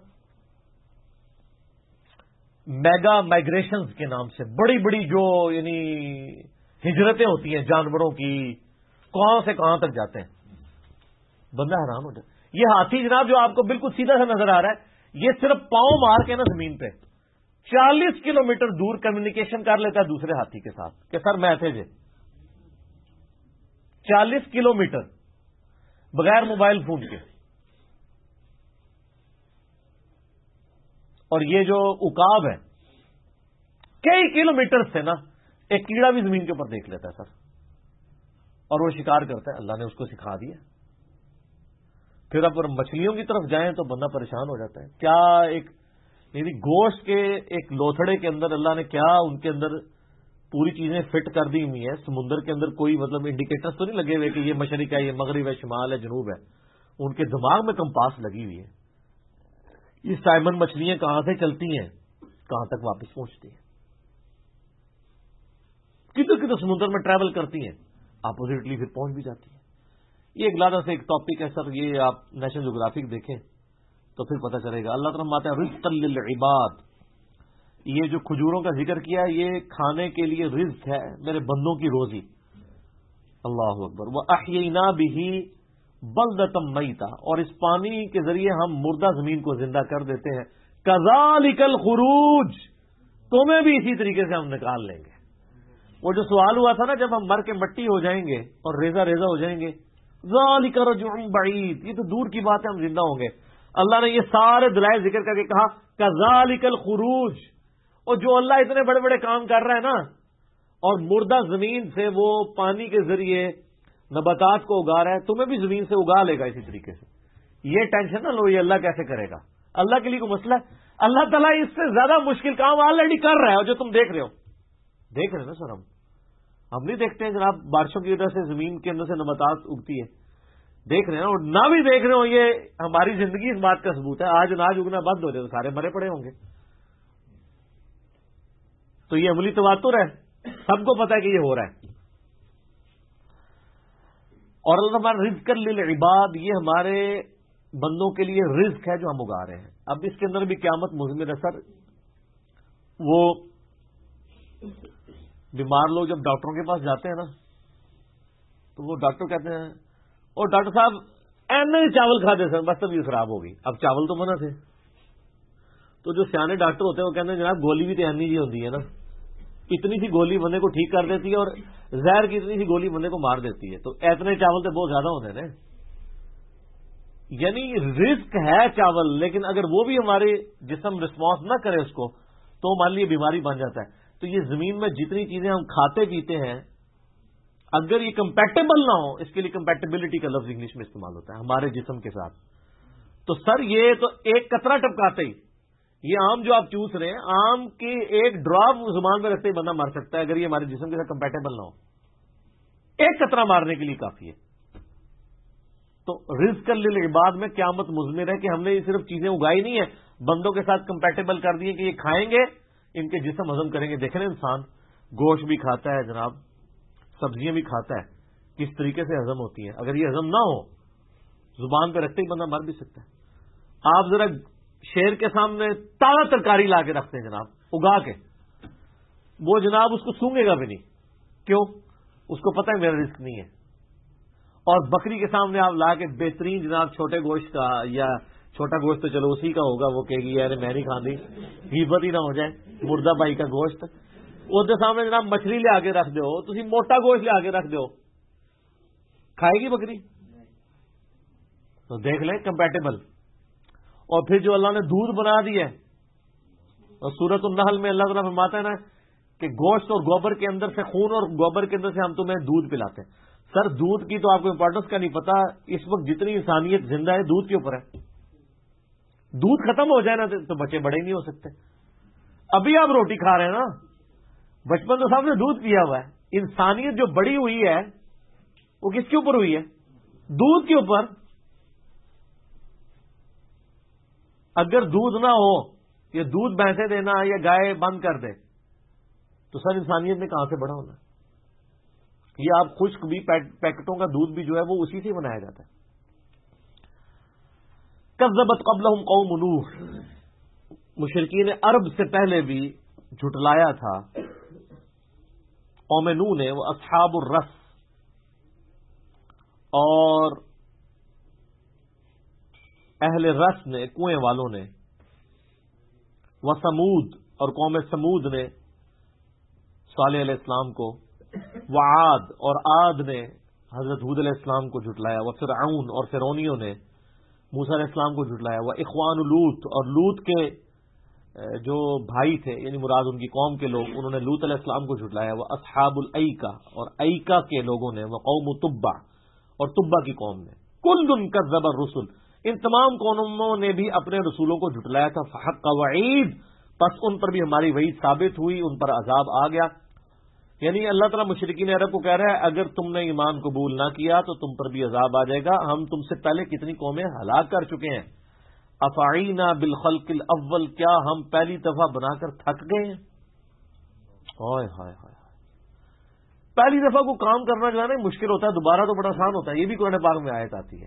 میگا مائگریشنز کے نام سے بڑی بڑی جو یعنی ہجرتیں ہوتی ہیں جانوروں کی، کہاں سے کہاں تک جاتے ہیں، بندہ حیران ہو جائے۔ یہ ہاتھی جناب جو آپ کو بالکل سیدھا سا نظر آ رہا ہے، یہ صرف پاؤں مار کے نا زمین پہ 40 کلومیٹر دور کمیونیکیشن کر لیتا ہے دوسرے ہاتھی کے ساتھ کہ سر میں تھے 40 کلومیٹر بغیر موبائل فون کے۔ اور یہ جو عقاب ہے کئی کلومیٹر سے نا ایک کیڑا بھی زمین کے اوپر دیکھ لیتا ہے سر، اور وہ شکار کرتا ہے، اللہ نے اس کو سکھا دیا۔ پھر اب مچھلیوں کی طرف جائیں تو بندہ پریشان ہو جاتا ہے، کیا ایک یعنی گوشت کے ایک لوتھڑے کے اندر اللہ نے کیا ان کے اندر پوری چیزیں فٹ کر دی ہوئی ہیں۔ سمندر کے اندر کوئی مطلب انڈیکیٹرز تو نہیں لگے ہوئے کہ یہ مشرق ہے، یہ مغرب ہے، شمال ہے، جنوب ہے، ان کے دماغ میں کمپاس لگی ہوئی ہے۔ یہ سائمن مچھلیاں کہاں سے چلتی ہیں، کہاں تک واپس پہنچتی ہیں، کدھر کدھر سمندر میں ٹریول کرتی ہیں، اپوزٹلی پھر پہنچ بھی جاتی ہیں۔ یہ ایک لادہ سے ایک ٹاپک ہے سر، یہ آپ نیشنل جغرافک دیکھیں تو پھر پتہ چلے گا۔ اللہ تعالیٰ ماتا رزقا للعباد، یہ جو کھجوروں کا ذکر کیا یہ کھانے کے لیے رزق ہے، میرے بندوں کی روزی۔ اللہ اکبر۔ وَأَحْيَيْنَا بِهِ بَلْدَةً مَيْتًا، اور اس پانی کے ذریعے ہم مردہ زمین کو زندہ کر دیتے ہیں۔ كَذَلِكَ الْخُرُوجُ، تمہیں بھی اسی طریقے سے ہم نکال لیں گے۔ وہ جو سوال ہوا تھا نا جب ہم مر کے مٹی ہو جائیں گے اور ریزہ ریزہ ہو جائیں گے، ذَلِكَ رَجْعٌ بَعِيدٌ، یہ تو دور کی بات ہے، ہم زندہ ہوں گے۔ اللہ نے یہ سارے دلائل ذکر کر کے کہا كَذَلِكَ الْخُرُوجُ، اور جو اللہ اتنے بڑے بڑے کام کر رہا ہے نا، اور مردہ زمین سے وہ پانی کے ذریعے نباتات کو اگا رہا ہے، تمہیں بھی زمین سے اگا لے گا اسی طریقے سے۔ یہ ٹینشن نہ لو یہ اللہ کیسے کرے گا، اللہ کے لیے کوئی مسئلہ ہے؟ اللہ تعالیٰ اس سے زیادہ مشکل کام آلریڈی کر رہا ہے، اور جو تم دیکھ رہے ہو، دیکھ رہے ہیں نا سر، ہم نہیں دیکھتے ہیں جناب بارشوں کی وجہ سے زمین کے اندر سے نباتات اگتی ہے، دیکھ رہے ہیں، اور نہ بھی دیکھ رہے ہو یہ ہماری زندگی اس بات کا ثبوت ہے۔ آج اناج اگنا بند ہو جائے تو سارے مرے پڑے ہوں گے، تو یہ عملی تواتر ہے، سب کو پتا ہے کہ یہ ہو رہا ہے۔ اور اللہ تعالیٰ رزق للعباد، یہ ہمارے بندوں کے لیے رزق ہے جو ہم اگا رہے ہیں۔ اب اس کے اندر بھی قیامت مضمر ہے سر۔ وہ بیمار لوگ جب ڈاکٹروں کے پاس جاتے ہیں نا تو وہ ڈاکٹر کہتے ہیں اور ڈاکٹر صاحب ایسے چاول کھا دے سر بس طبیعت خراب ہوگی، اب چاول تو منع تھے۔ تو جو سیانے ڈاکٹر ہوتے ہیں وہ کہتے ہیں جناب گولی بھی تو اینی جی ہوتی ہے نا، اتنی سی گولی بندے کو ٹھیک کر دیتی ہے اور زہر کی اتنی سی گولی بندے کو مار دیتی ہے، تو اتنے چاول تو بہت زیادہ ہوتے ہیں نا۔ یعنی رزق ہے چاول، لیکن اگر وہ بھی ہمارے جسم رسپانس نہ کرے اس کو تو مان لیے بیماری بن جاتا ہے۔ تو یہ زمین میں جتنی چیزیں ہم کھاتے پیتے ہیں اگر یہ کمپیٹیبل نہ ہو، اس کے لیے کمپیٹیبلٹی کا لفظ انگلش میں استعمال ہوتا ہے ہمارے جسم کے ساتھ، تو سر یہ تو ایک قطرہ ٹپکاتے ہی، یہ آم جو آپ چوس رہے ہیں آم کی ایک ڈراپ زبان میں رکھتے ہی بندہ مر سکتا ہے اگر یہ ہمارے جسم کے ساتھ کمپیٹیبل نہ ہو، ایک قطرہ مارنے کے لیے کافی ہے۔ تو رزق للعباد میں قیامت مضمر ہے کہ ہم نے یہ صرف چیزیں اگائی نہیں ہے، بندوں کے ساتھ کمپیٹیبل کر دیے کہ یہ کھائیں گے ان کے جسم ہضم کریں گے۔ دیکھیں انسان گوشت بھی کھاتا ہے جناب، سبزیاں بھی کھاتا ہے، کس طریقے سے ہضم ہوتی ہیں، اگر یہ ہضم نہ ہو زبان پہ رکھتے ہی بندہ مر بھی سکتا ہے۔ آپ ذرا شیر کے سامنے تازہ ترکاری لا کے رکھتے ہیں جناب اگا کے، وہ جناب اس کو سونگے گا بھی نہیں، کیوں؟ اس کو پتہ ہے میرا رزق نہیں ہے۔ اور بکری کے سامنے آپ لا کے بہترین جناب چھوٹے گوشت کا یا چھوٹا گوشت تو چلو اسی کا ہوگا، وہ کہے گی یار میں نہیں کھاندی، غیبت ہی نہ ہو جائے، مردہ بھائی کا گوشت، اس کے سامنے جناب مچھلی لے آ کے رکھ دو، تسی موٹا گوشت لے آ کے رکھ دو، کھائے گی بکری؟ تو دیکھ لیں کمپیٹیبل۔ اور پھر جو اللہ نے دودھ بنا دی ہے، اور سورۃ النحل میں اللہ تعالیٰ فرماتا ہے نا کہ گوشت اور گوبر کے اندر سے، خون اور گوبر کے اندر سے ہم تمہیں دودھ پلاتے ہیں. سر دودھ کی تو آپ کو امپورٹنس کا نہیں پتا. اس وقت جتنی انسانیت زندہ ہے دودھ کے اوپر ہے. دودھ ختم ہو جائے نا تو بچے بڑے ہی نہیں ہو سکتے. ابھی آپ روٹی کھا رہے ہیں نا، بچپن تو سب نے دودھ پیا ہوا ہے. انسانیت جو بڑی ہوئی ہے وہ کس کے اوپر ہوئی ہے؟ دودھ کے اوپر. اگر دودھ نہ ہو، یہ دودھ بھینسیں دینا یا گائے بند کر دے تو سر انسانیت نے کہاں سے بڑا ہونا؟ یہ آپ خشک بھی پیکٹوں کا دودھ بھی جو ہے وہ اسی سے بنایا جاتا ہے. کذبت قبلہم قوم نوح، مشرکین عرب سے پہلے بھی جھٹلایا تھا قوم نوح نے. وہ اصحاب الرس اور اہل رس نے، کنویں والوں نے، وہ سمود اور قوم سمود نے صالح علیہ السلام کو، وہ عاد اور عاد نے حضرت ہود علیہ السلام کو جھٹلایا، وہ فرعون اور فرعونیوں نے موسیٰ علیہ السلام کو جھٹلایا، وہ اخوان لوط اور لوط کے جو بھائی تھے یعنی مراد ان کی قوم کے لوگ، انہوں نے لوط علیہ السلام کو جھٹلایا، وہ اصحاب الایکہ اور ایکہ کے لوگوں نے، وہ قوم تبع اور تبع کی قوم نے. کل کذب الرسل، ان تمام قوموں نے بھی اپنے رسولوں کو جھٹلایا تھا. فحق وعید، پس ان پر بھی ہماری وعید ثابت ہوئی، ان پر عذاب آ گیا. یعنی اللہ تعالیٰ مشرکین عرب کو کہہ رہا ہے اگر تم نے ایمان قبول نہ کیا تو تم پر بھی عذاب آ جائے گا. ہم تم سے پہلے کتنی قومیں ہلاک کر چکے ہیں. افعینا بالخلق الاول، کیا ہم پہلی دفعہ بنا کر تھک گئے ہیں؟ ہائے ہائے ہائے، پہلی دفعہ کو کام کرنا جو ہے نا مشکل ہوتا ہے، دوبارہ تو بڑا آسان ہوتا ہے. یہ بھی قرآن پاک میں آیت آتی ہے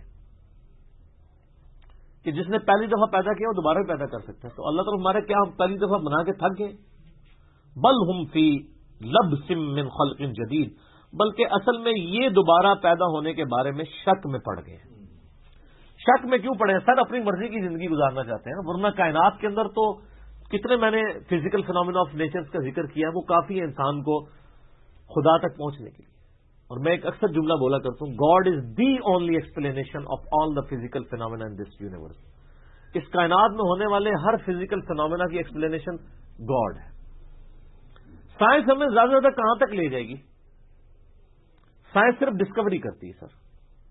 کہ جس نے پہلی دفعہ پیدا کیا وہ دوبارہ بھی پیدا کر سکتا ہے. تو اللہ تعالیٰ ہمارے کیا ہم پہلی دفعہ بنا کے تھک گئے؟ بل ہم فی لبس من خلق جدید، بلکہ اصل میں یہ دوبارہ پیدا ہونے کے بارے میں شک میں پڑ گئے. شک میں کیوں پڑے ہیں سر؟ اپنی مرضی کی زندگی گزارنا چاہتے ہیں، ورنہ کائنات کے اندر تو کتنے میں نے فزیکل فینومینا آف نیچر کا ذکر کیا ہے، وہ کافی ہے انسان کو خدا تک پہنچنے کے لیے. اور میں ایک اکثر جملہ بولا کرتا ہوں، God is the only explanation of all the physical phenomena in this universe. اس کائنات میں ہونے والے ہر فزیکل فینومینا کی ایکسپلینیشن گاڈ ہے. سائنس ہمیں زیادہ سے زیادہ کہاں تک لے جائے گی؟ سائنس صرف ڈسکوری کرتی ہے سر.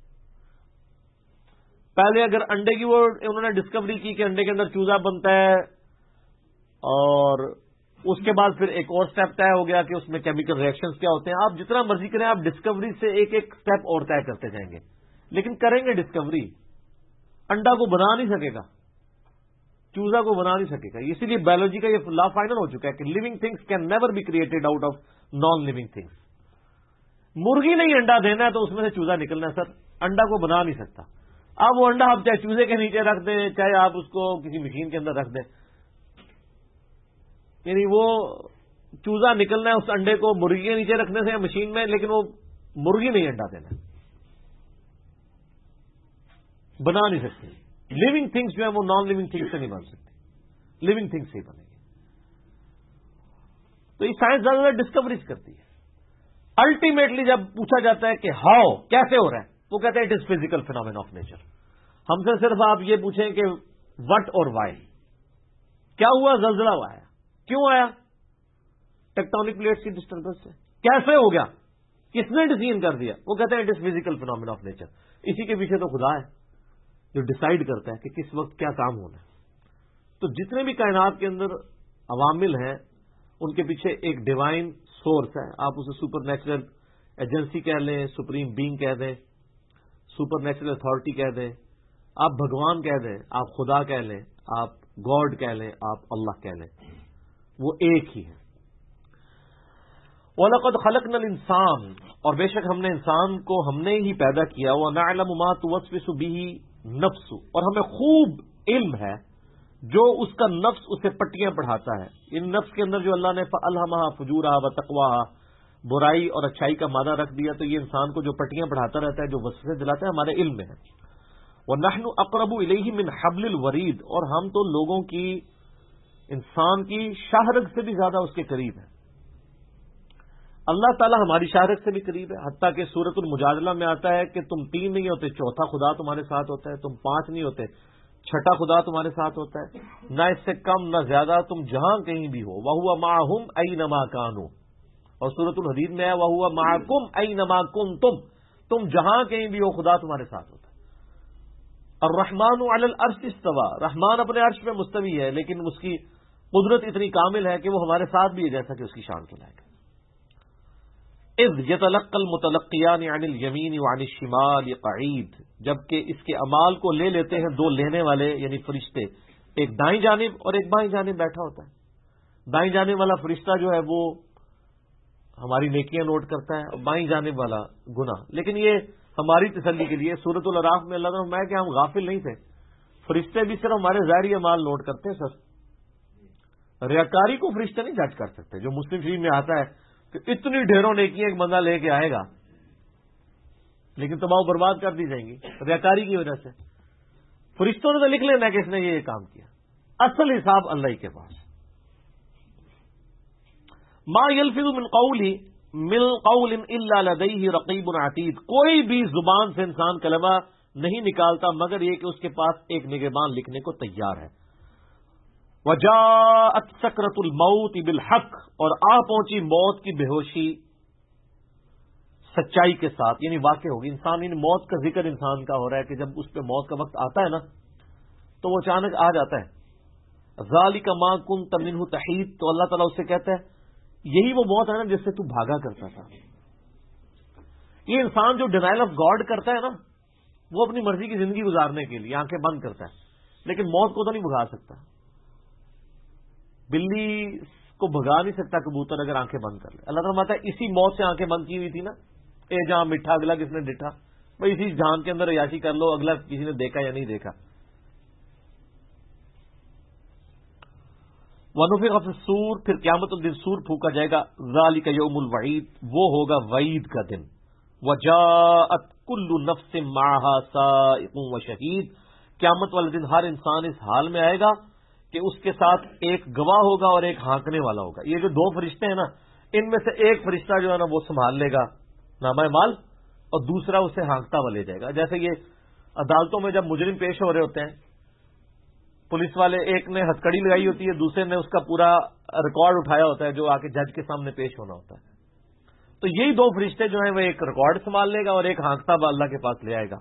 پہلے اگر انڈے کی وہ انہوں نے ڈسکوری کی کہ انڈے کے اندر چوزا بنتا ہے، اور اس کے بعد پھر ایک اور سٹیپ طے ہو گیا کہ اس میں کیمیکل ریئیکشنز کیا ہوتے ہیں. آپ جتنا مرضی کریں، آپ ڈسکوری سے ایک ایک سٹیپ اور طے کرتے جائیں گے، لیکن کریں گے ڈسکوری. انڈا کو بنا نہیں سکے گا، چوزا کو بنا نہیں سکے گا. اسی لیے بایولوجی کا یہ لا فائنل ہو چکا ہے کہ living things can never be created out of non living things. مرغی نہیں انڈا دینا ہے تو اس میں سے چوزا نکلنا ہے سر، انڈا کو بنا نہیں سکتا. اب وہ انڈا آپ چاہے چوزے کے نیچے رکھ دیں، چاہے آپ اس کو کسی مشین کے اندر رکھ دیں، یعنی وہ چوزا نکلنا ہے اس انڈے کو مرغی کے نیچے رکھنے سے یا مشین میں، لیکن وہ مرغی نہیں انڈا دینا، بنا نہیں سکتی. لیونگ تھنگس جو ہے وہ نان لیونگ تھنگس سے نہیں بن سکتی، لیونگ تھنگس سے ہی بنے گی. تو یہ سائنس زیادہ زیادہ ڈسکوریز کرتی ہے. الٹیمیٹلی جب پوچھا جاتا ہے کہ ہاؤ، کیسے ہو رہا ہے، وہ کہتے ہیں it is physical phenomena of nature. ہم سے صرف آپ یہ پوچھیں کہ وٹ اور وائی، کیا ہوا؟ زلزلہ آیا. کیوں آیا؟ ٹیکٹونک پلیٹس کی ڈسٹربنس سے. کیسے ہو گیا؟ کس نے ڈیسیژن کر دیا؟ وہ کہتے ہیں it is physical phenomena of nature. اسی کے پیچھے تو خدا ہے جو ڈیسائیڈ کرتا ہے کہ کس وقت کیا کام ہونا ہے. تو جتنے بھی کائنات کے اندر عوامل ہیں ان کے پیچھے ایک ڈیوائن سورس ہے. آپ اسے سپر نیچرل ایجنسی کہہ لیں، سپریم بینگ کہہ دیں، سپر نیچرل اتھارٹی کہہ دیں، آپ بھگوان کہہ دیں، آپ خدا کہہ لیں، آپ گاڈ کہہ لیں، آپ اللہ کہہ لیں، وہ ایک ہی ہے. وَلَقَدْ خَلَقْنَا الْإِنسَانَ، اور بے شک ہم نے انسان کو ہم نے ہی پیدا کیا. وَنَعْلَمُ مَا تُوَسْوِسُ بِهِ نَفْسُ، اور ہمیں خوب علم ہے جو اس کا نفس اسے پٹیاں پڑھاتا ہے. ان نفس کے اندر جو اللہ نے فَأَلْهَمَهَا فُجُورَهَا وَتَقْوَاهَا برائی اور اچھائی کا مادہ رکھ دیا، تو یہ انسان کو جو پٹیاں پڑھاتا رہتا ہے، جو وسوسے دلاتا ہے، ہمارے علم میں ہے. وَنَحْنُ أَقْرَبُ إِلَيْهِ مِنْ حَبْلِ الْوَرِيدِ، اور ہم تو لوگوں کی، انسان کی شاہرگ سے بھی زیادہ اس کے قریب ہیں. اللہ تعالیٰ ہماری شاہرگ سے بھی قریب ہے، حتیٰ کہ سورۃ المجادلہ میں آتا ہے کہ تم 3 نہیں ہوتے، چوتھا خدا تمہارے ساتھ ہوتا ہے، تم 5 نہیں ہوتے، چھٹا خدا تمہارے ساتھ ہوتا ہے، نہ اس سے کم نہ زیادہ، تم جہاں کہیں بھی ہو، وَهُوَ مَعَهُمْ أَيْنَمَا كَانُوا، اور سورۃ الحدید میں ہے وَهُوَ مَعَكُمْ أَيْنَمَا كُنتُمْ، تم جہاں کہیں بھی ہو خدا تمہارے ساتھ ہوتا ہے۔ الرحمن علی العرش استوى، رحمان اپنے عرش میں مستوی ہے، لیکن اس کی قدرت اتنی کامل ہے کہ وہ ہمارے ساتھ بھی ہے جیسا کہ اس کی شان کے لائق ہے۔ اذ يتلقى المتلقيان عن اليمين وعن الشمال قعيد، جبکہ اس کے اعمال کو لے لیتے ہیں دو لینے والے یعنی فرشتے، ایک دائیں جانب اور ایک بائیں جانب بیٹھا ہوتا ہے۔ دائیں جانب والا فرشتہ جو ہے وہ ہماری نیکیاں نوٹ کرتا ہے، اور بائیں جانب والا گناہ۔ لیکن یہ ہماری تسلی کے لیے سورۃ الاعراف میں اللہ تعالیٰ نے فرمایا کہ ہم غافل نہیں تھے، فرشتے بھی صرف ہمارے ظاہری اعمال نوٹ کرتے ہیں سر، ریاکاری کو فرشتے نہیں جج کر سکتے۔ جو مسلم شریف میں آتا ہے کہ اتنی ڈھیروں نیکیاں ایک بندہ لے کے آئے گا لیکن تباہ و برباد کر دی جائیں گی ریاکاری کی وجہ سے، فرشتوں نے تو لکھ لینا کہ اس نے یہ کام کیا، اصل حساب اللہ ہی کے پاس۔ ما یلفظ من قول الا لدیہ رقیب عتید، کوئی بھی زبان سے انسان کلمہ نہیں نکالتا مگر یہ کہ اس کے پاس ایک نگہبان لکھنے کو تیار ہے۔ وجاءت سکرۃ الموت بالحق، اور آ پہنچی موت کی بے ہوشی سچائی کے ساتھ، یعنی واقع ہوگی۔ انسان یعنی موت کا ذکر انسان کا ہو رہا ہے کہ جب اس پہ موت کا وقت آتا ہے نا تو وہ اچانک آ جاتا ہے۔ ذالک ما کنت منہ تحید، تو اللہ تعالیٰ اس سے کہتا ہے یہی وہ موت ہے نا جس سے تو بھاگا کرتا تھا۔ یہ انسان جو ڈینائل آف گاڈ کرتا ہے نا، وہ اپنی مرضی کی زندگی گزارنے کے لیے آنکھیں بند کرتا ہے، لیکن موت کو تو نہیں بھگا سکتا۔ بلی کو بھگا نہیں سکتا کبوتر اگر آنکھیں بند کر لے۔ اللہ تعالیٰ ماتا ہے اسی موت سے آنکھیں بند کی ہوئی تھی نا، اے جہاں مٹھا اگلا کس نے ڈٹھا، بھائی اسی جہان کے اندر عیاشی کر لو، اگلا کسی نے دیکھا یا نہیں دیکھا۔ وَنُفِخَ فِي الصُّورِ، پھر قیامت الدن سور پھونکا جائے گا، ذَلِكَ يَوْمُ الْوَعِيدِ، وہ ہوگا وعید کا دن۔ وَجَاءَتْ كُلُّ نَفْسٍ مَعَهَا سَائِقٌ وَشَهِيدٌ، قیامت والے دن ہر انسان اس حال میں آئے گا کہ اس کے ساتھ ایک گواہ ہوگا اور ایک ہانکنے والا ہوگا۔ یہ جو دو فرشتے ہیں نا، ان میں سے ایک فرشتہ جو ہے نا وہ سنبھال لے گا نامہ مال، اور دوسرا اسے ہانکتا ہوا لے جائے گا۔ جیسے یہ عدالتوں میں جب مجرم پیش ہو رہے ہوتے ہیں، پولیس والے ایک نے ہتھکڑی لگائی ہوتی ہے، دوسرے نے اس کا پورا ریکارڈ اٹھایا ہوتا ہے جو آ کے جج کے سامنے پیش ہونا ہوتا ہے، تو یہی دو فرشتے جو ہیں وہ ایک ریکارڈ سنبھال لے گا اور ایک ہانکتا ہوا اللہ کے پاس لے آئے گا۔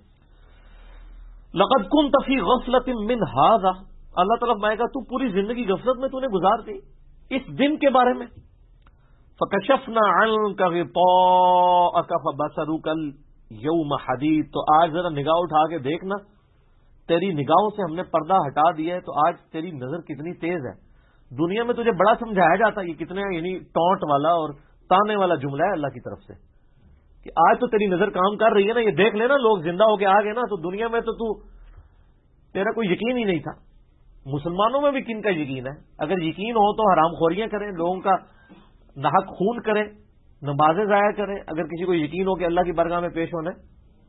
لقد كنت في غفلة من هذا، اللہ تعالیٰ فرمائے گا تو پوری زندگی غفلت میں تو نے گزار دی اس دن کے بارے میں۔ فکشفنا عنك غطاءك فبصرك اليوم حديد، تو آج ذرا نگاہ اٹھا کے دیکھنا، تیری نگاہوں سے ہم نے پردہ ہٹا دیا ہے، تو آج تیری نظر کتنی تیز ہے۔ دنیا میں تجھے بڑا سمجھایا جاتا ہے، یہ کتنے یعنی ٹونٹ والا اور تانے والا جملہ ہے اللہ کی طرف سے کہ آج تو تیری نظر کام کر رہی ہے نا، یہ دیکھ لینا لوگ زندہ ہو کے آ گئے نا، تو دنیا میں تو تیرا کوئی یقین ہی نہیں تھا۔ مسلمانوں میں بھی کن کا یقین ہے؟ اگر یقین ہو تو حرام خوریاں کریں، لوگوں کا ناحق خون کریں، نمازیں ضائع کریں، اگر کسی کو یقین ہو کہ اللہ کی بارگاہ میں پیش ہونا ہے۔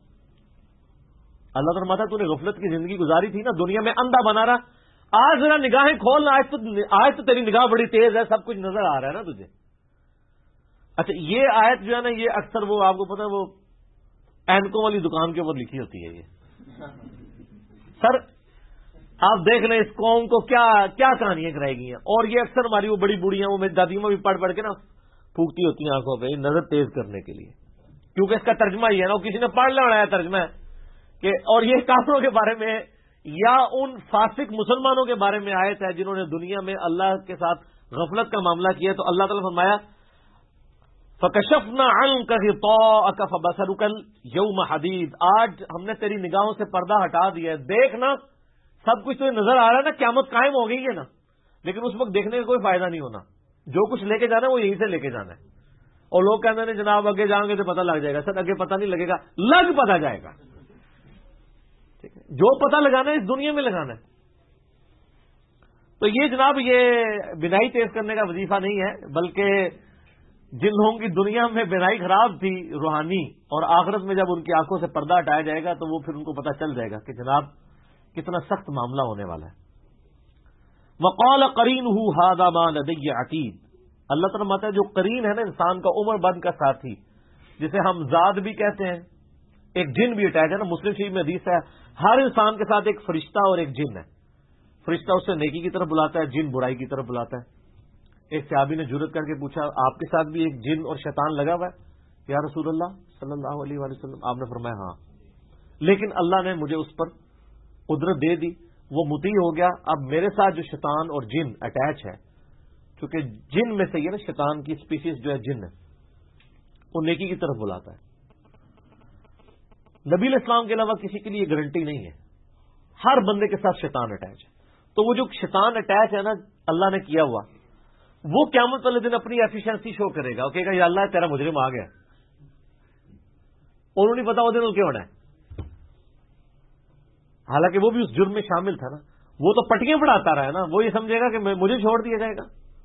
اللہ تعالیٰ فرماتا ہے تو نے غفلت کی زندگی گزاری تھی نا، دنیا میں اندھا بنا رہا، آج ذرا نگاہیں کھولنا، آج تو تیری نگاہ بڑی تیز ہے، سب کچھ نظر آ رہا ہے نا تجھے۔ اچھا یہ آیت جو ہے نا، یہ اکثر وہ آپ کو پتا ہے وہ اینکوں والی دکان کے اوپر لکھی ہوتی ہے۔ یہ سر آپ دیکھ لیں اس قوم کو کیا کیا کہانیاں کرائی گئی ہیں، اور یہ اکثر ہماری وہ بڑی بوڑھیاں وہ میری دادیوں بھی پڑھ پڑھ کے نا پھونکتی ہوتی ہیں آنکھوں پہ نظر تیز کرنے کے لیے، کیونکہ اس کا ترجمہ یہ ہے نا، کسی نے پڑھ لیا ہے ترجمہ ہے کہ، اور یہ کافروں کے بارے میں یا ان فاسق مسلمانوں کے بارے میں آیت ہے جنہوں نے دنیا میں اللہ کے ساتھ غفلت کا معاملہ کیا، تو اللہ تعالیٰ فرمایا فَكَشَفْنَا عَنْكَ غِطَاءَكَ فَبَصَرُكَ الْيَوْمَ حَدِيدٌ، آج ہم نے تیری نگاہوں سے پردہ ہٹا دیا ہے، دیکھنا سب کچھ تو نظر آ رہا ہے نا، قیامت قائم ہو گئی ہے نا، لیکن اس وقت دیکھنے کا کوئی فائدہ نہیں ہونا، جو کچھ لے کے جانا ہے وہ یہیں سے لے کے جانا ہے۔ اور لوگ کہتے ہیں جناب آگے جائیں گے تو پتہ لگ جائے گا، سر آگے پتہ نہیں لگے گا، لگ پتہ جائے گا، ٹھیک ہے، جو پتہ لگانا ہے اس دنیا میں لگانا ہے۔ تو یہ جناب یہ بینائی تیز کرنے کا وظیفہ نہیں ہے، بلکہ جن لوگوں کی دنیا میں بینائی خراب تھی روحانی، اور آخرت میں جب ان کی آنکھوں سے پردہ ہٹایا جائے گا تو وہ پھر ان کو پتہ چل جائے گا کہ جناب کتنا سخت معاملہ ہونے والا ہے۔ وقال قرینہ ھذا ما لدی عتید، اللہ تعالیٰ ماتا ہے جو قرین ہے نا انسان کا عمر بھر کا ساتھی، جسے ہم ذات بھی کہتے ہیں ایک جن بھی اٹیچ ہے نا. مسلم شریف میں حدیث ہے ہر انسان کے ساتھ ایک فرشتہ اور ایک جن ہے. فرشتہ اسے نیکی کی طرف بلاتا ہے, جن برائی کی طرف بلاتا ہے. ایک صحابی نے جرأت کر کے پوچھا آپ کے ساتھ بھی ایک جن اور شیطان لگا ہوا ہے یا رسول اللہ صلی اللہ علیہ وآلہ وسلم؟ آپ نے فرمایا ہاں, لیکن اللہ نے مجھے اس پر قدرت دے دی, وہ مطیع ہو گیا. اب میرے ساتھ جو شیطان اور جن اٹیچ ہے, چونکہ جن میں سے یہ نا شیطان کی اسپیشیز جو ہے جن ہے, وہ نیکی کی طرف بلاتا ہے. نبی علیہ السلام کے علاوہ کسی کے لیے گارنٹی نہیں ہے, ہر بندے کے ساتھ شیطان اٹیچ ہے. تو وہ جو شیطان اٹیچ ہے نا اللہ نے کیا ہوا, وہ قیامت والے دن اپنی ایفیشنسی شو کرے گا, وہ کہے گا یا اللہ تیرا مجرم آ گیا, اور نہیں پتا وہ دن کیا ہونا ہے. حالانکہ وہ بھی اس جرم میں شامل تھا نا, وہ تو پٹیاں پڑھاتا رہا ہے نا, وہ یہ سمجھے گا کہ مجھے چھوڑ دیا جائے گا.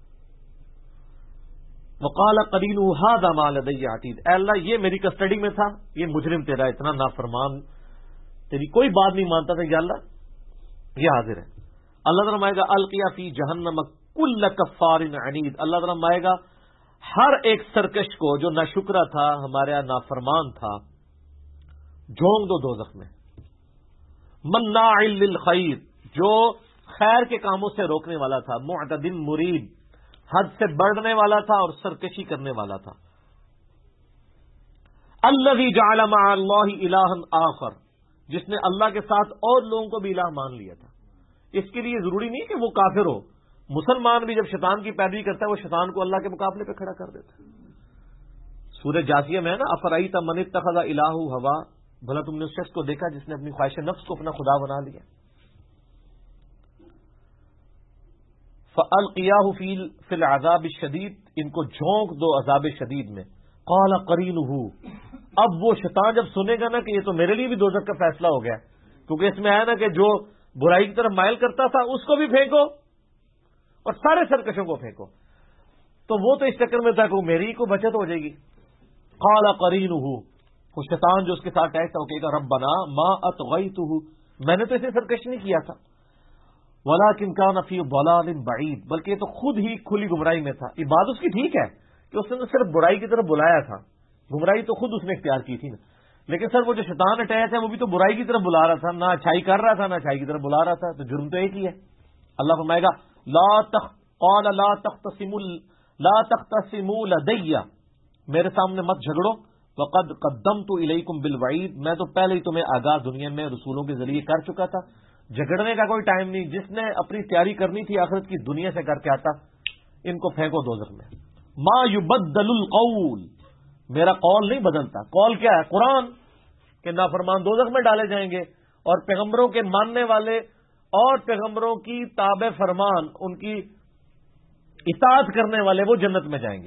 وقال قرینہ ھذا ما لدی عتید, اے اللہ یہ میری کسٹڈی میں تھا, یہ مجرم تیرا اتنا نافرمان, تیری کوئی بات نہیں مانتا تھا, یا اللہ یہ حاضر ہے. اللہ تعالیٰ مائے گا القیا فی جہنم کل کفار عنید, اللہ تعالیٰ مائے گا ہر ایک سرکش کو جو ناشکرا تھا, ہمارے یہاں نافرمان تھا, جھونک دو دوزخ میں. مناع للخیر, جو خیر کے کاموں سے روکنے والا تھا, معتد مرید, حد سے بڑھنے والا تھا اور سرکشی کرنے والا تھا. الذی جعل مع اللہ الہا آخر, جس نے اللہ کے ساتھ اور لوگوں کو بھی الہ مان لیا تھا. اس کے لیے ضروری نہیں کہ وہ کافر ہو, مسلمان بھی جب شیطان کی پیروی کرتا ہے وہ شیطان کو اللہ کے مقابلے پہ کھڑا کر دیتا ہے. سورہ جاثیہ میں ہے نا, افرأیت من اتخذ الہہ ہوا, بھلا تم نے اس شخص کو دیکھا جس نے اپنی خواہش نفس کو اپنا خدا بنا لیا. فَأَلْقِيَاهُ فِي الْعَذَابِ الشَّدِيدِ, ان کو جھونک دو عذاب شدید میں. قَالَ قَرِينُهُ, اب وہ شیطان جب سنے گا نا کہ یہ تو میرے لیے بھی دوزخ کا فیصلہ ہو گیا, کیونکہ اس میں آیا نا کہ جو برائی کی طرف مائل کرتا تھا اس کو بھی پھینکو اور سارے سرکشوں کو پھینکو, تو وہ تو اس چکر میں تھا کہ میری کو بچت ہو جائے گی. قَالَ قَرِينُهُ, وہ شیطان جو اس کے ساتھ ایسا ہو کہے گا ربنا ما اطغیتہ, میں نے تو اسے سرکش نہیں کیا تھا, ولکن کان فی ضلال بعید, بلکہ یہ تو خود ہی کھلی گمراہی میں تھا. یہ بات اس کی ٹھیک ہے کہ اس نے صرف برائی کی طرف بلایا تھا, گمراہی تو خود اس نے اختیار کی تھی نا, لیکن سر وہ جو شیطان اٹیچ ہے وہ بھی تو برائی کی طرف بلا رہا تھا, نہ اچھائی کر رہا تھا نہ اچھائی کی طرف بلا رہا تھا, تو جرم تو ایک ہی ہے. اللہ فرمائے گا لا تختصموا لدی, میرے سامنے مت جھگڑو, وقد قدمت الیکم بالوعید, میں تو پہلے ہی تمہیں آگاہ دنیا میں رسولوں کے ذریعے کر چکا تھا. جھگڑنے کا کوئی ٹائم نہیں, جس نے اپنی تیاری کرنی تھی آخرت کی دنیا سے کر کے آتا, ان کو پھینکو دوزخ میں. ما یبدل القول, میرا قول نہیں بدلتا. قول کیا ہے؟ قرآن, کہ نافرمان دوزخ میں ڈالے جائیں گے اور پیغمبروں کے ماننے والے اور پیغمبروں کی تابع فرمان, ان کی اطاعت کرنے والے وہ جنت میں جائیں گے.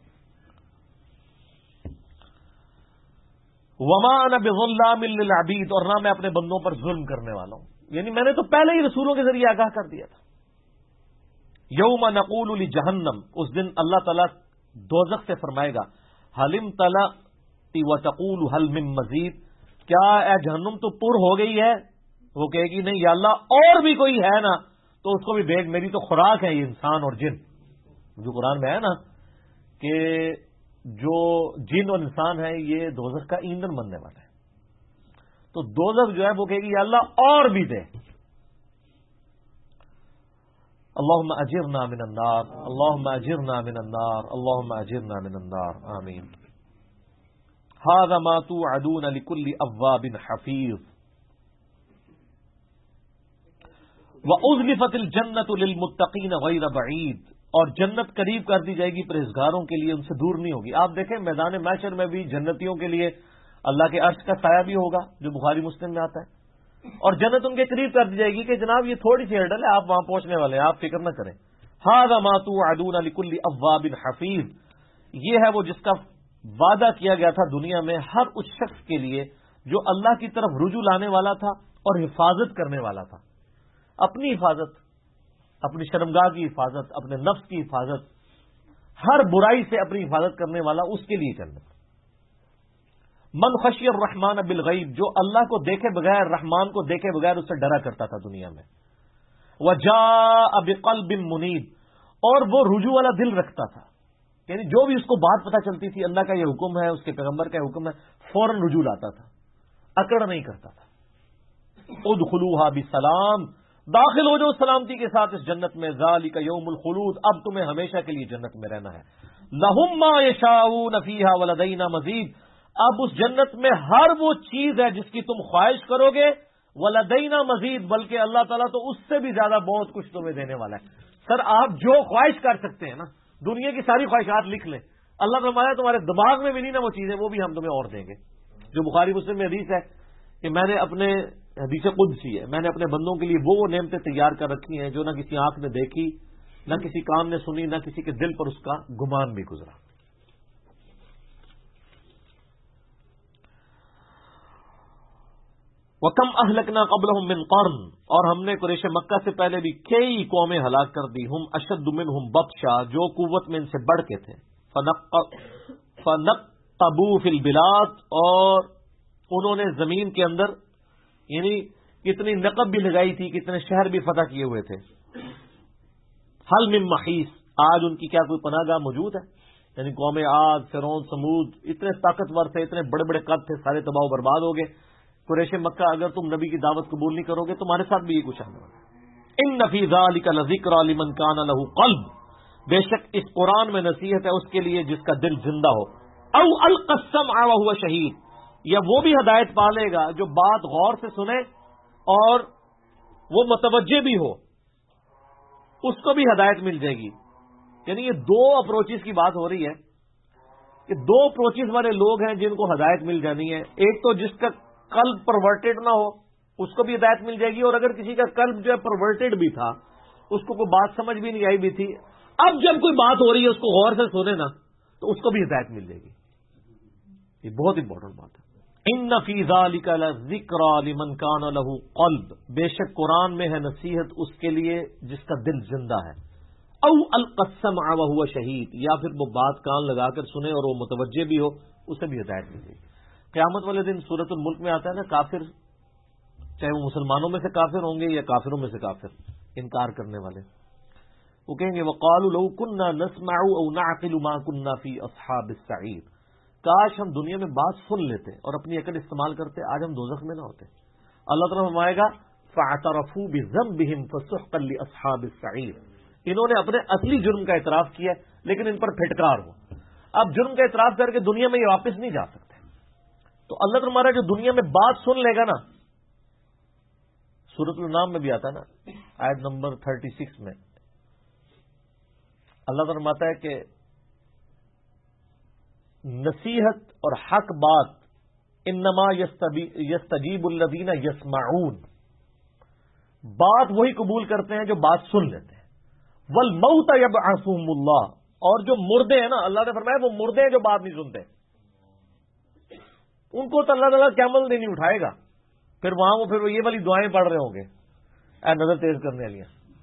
وما انا بظلام للعبید, اور نہ میں اپنے بندوں پر ظلم کرنے والا ہوں, یعنی میں نے تو پہلے ہی رسولوں کے ذریعے آگاہ کر دیا تھا. یوم نقول لجہنم, اس دن اللہ تعالیٰ دوزخ سے فرمائے گا حل امتلأت وتقول حل من مزید, کیا اے جہنم تو پر ہو گئی ہے؟ وہ کہے گی نہیں یا اللہ اور بھی کوئی ہے نا, تو اس کو بھی بھیج, میری تو خوراک ہے یہ انسان اور جن. جو قرآن میں ہے نا کہ جو جن اور انسان ہے یہ دوزخ کا ایندھن بننے والا ہے, تو دوزخ جو ہے وہ کہے گی یا اللہ اور بھی دے. اللہم اجرنا من النار, اللہم اجرنا من النار, اللہم اجرنا من النار, آمین. ھذا ما توعدون لکل اواب حفیظ. وَأُزْلِفَتِ الْجَنَّةُ لِلْمُتَّقِينَ غَيْرَ بَعِيدٍ, اور جنت قریب کر دی جائے گی پرہیزگاروں کے لیے, ان سے دور نہیں ہوگی. آپ دیکھیں میدان محشر میں بھی جنتیوں کے لیے اللہ کے عرش کا سایہ بھی ہوگا, جو بخاری مسلم میں آتا ہے, اور جنت ان کے قریب کر دی جائے گی کہ جناب یہ تھوڑی سی ہرڈل ہے, آپ وہاں پہنچنے والے ہیں, آپ فکر نہ کریں. ھذا ما توعدون لکل اواب حفیظ, یہ ہے وہ جس کا وعدہ کیا گیا تھا دنیا میں ہر اس شخص کے لیے جو اللہ کی طرف رجوع لانے والا تھا اور حفاظت کرنے والا تھا. اپنی حفاظت, اپنی شرمگاہ کی حفاظت, اپنے نفس کی حفاظت, ہر برائی سے اپنی حفاظت کرنے والا, اس کے لیے جنت. من خشی الرحمن بالغیب, جو اللہ کو دیکھے بغیر, رحمان کو دیکھے بغیر اس سے ڈرا کرتا تھا دنیا میں. وجاء بقلب منیب, اور وہ رجوع والا دل رکھتا تھا, یعنی جو بھی اس کو بات پتہ چلتی تھی اللہ کا یہ حکم ہے, اس کے پیغمبر کا حکم ہے, فوراً رجوع لاتا تھا. اکڑ نہیں کرتا تھا. ادخلوها بسلام، داخل ہو جاؤ سلامتی کے ساتھ اس جنت میں. ذالک یوم الخلود، اب تمہیں ہمیشہ کے لیے جنت میں رہنا ہے. لہم ما یشاؤون فیہا ولدینا مزید، اب اس جنت میں ہر وہ چیز ہے جس کی تم خواہش کرو گے. ولدینا مزید، بلکہ اللہ تعالیٰ تو اس سے بھی زیادہ بہت کچھ تمہیں دینے والا ہے. سر آپ جو خواہش کر سکتے ہیں نا، دنیا کی ساری خواہشات لکھ لیں، اللہ فرمایا تمہارے دماغ میں بھی نہیں نا وہ چیزیں، وہ بھی ہم تمہیں اور دیں گے. جو بخاری مسلم میں حدیث ہے کہ میں نے اپنے، حدیث قدسی ہے، میں نے اپنے بندوں کے لیے وہ نعمتیں تیار کر رکھی ہیں جو نہ کسی آنکھ نے دیکھی، نہ کسی کان نے سنی، نہ کسی کے دل پر اس کا گمان بھی گزرا. وَكَمْ أَهْلَكْنَا قَبْلَهُمْ مِنْ قَرْنٍ، اور ہم نے قریش مکہ سے پہلے بھی کئی قومیں ہلاک کر دی. ہم اشد منہم بطشا، جو قوت میں ان سے بڑھ کے تھے. فَنَقَّبُوا فِي الْبِلَادِ، اور انہوں نے زمین کے اندر یعنی کتنی نقب بھی لگائی تھی، کتنے شہر بھی فتح کیے ہوئے تھے. حل من محیص، آج ان کی کیا کوئی پناہ گاہ موجود ہے؟ یعنی قوم عاد، فرعون، ثمود اتنے طاقتور تھے، اتنے بڑے بڑے قد تھے، سارے تباہ و برباد ہو گئے. قریش مکہ اگر تم نبی کی دعوت قبول نہیں کرو گے تمہارے ساتھ بھی یہ کچھ آنے والا ہے. ان فی ذلک لذکری لمن کان لہ قلب، بے شک اس قرآن میں نصیحت ہے اس کے لیے جس کا دل زندہ ہو. او القى السمع وهو شہید، یا وہ بھی ہدایت پالے گا جو بات غور سے سنے اور وہ متوجہ بھی ہو، اس کو بھی ہدایت مل جائے گی. یعنی یہ دو اپروچز کی بات ہو رہی ہے کہ دو اپروچز والے لوگ ہیں جن کو ہدایت مل جانی ہے. ایک تو جس کا قلب پرورٹڈ نہ ہو اس کو بھی ہدایت مل جائے گی، اور اگر کسی کا قلب جو ہے پرورٹڈ بھی تھا، اس کو کوئی بات سمجھ بھی نہیں آئی بھی تھی، اب جب کوئی بات ہو رہی ہے اس کو غور سے سنے نا تو اس کو بھی ہدایت مل جائے گی. یہ بہت امپورٹنٹ بات ہے. ان فی ذلک لذکری لمن کان لہ قلب، بے شک قرآن میں ہے نصیحت اس کے لیے جس کا دل زندہ ہے. او القى السمع وهو شہید، یا پھر وہ بات کان لگا کر سنے اور وہ متوجہ بھی ہو، اسے بھی ہدایت مل جائے گی. قیامت والے دن سورۃ الملک میں آتا ہے نا، کافر چاہے وہ مسلمانوں میں سے کافر ہوں گے یا کافروں میں سے کافر، انکار کرنے والے، وہ کہیں گے وقالوا لو كنا نسمع او نعقل ما كنا في اصحاب السعير، کاش ہم دنیا میں بات سن لیتے اور اپنی عقل استعمال کرتے، آج ہم دوزخ میں نہ ہوتے. اللہ تعالیٰ فرمائے گا فاعترفوا بذنبهم فسحقا لاصحاب السعير، انہوں نے اپنے اصلی جرم کا اعتراف کیا لیکن ان پر پھٹکار ہو. اب جرم کا اعتراف کر کے دنیا میں یہ واپس نہیں جا سکتے. تو اللہ تمہارا جو دنیا میں بات سن لے گا نا، سورۃ الانعام میں بھی آتا ہے نا، آیت نمبر 36 میں اللہ فرماتا ہے کہ نصیحت اور حق بات انما یستجیب الذین یسمعون، بات وہی قبول کرتے ہیں جو بات سن لیتے ہیں. والموت یبعثهم اللہ، اور جو مردے ہیں نا، اللہ نے فرمایا وہ مردے ہیں جو بات نہیں سنتے، ان کو تو اللہ تعالیٰ قیامت دن نہیں اٹھائے گا. پھر وہاں وہ یہ والی دعائیں پڑھ رہے ہوں گے، اے نظر تیز کرنے والی،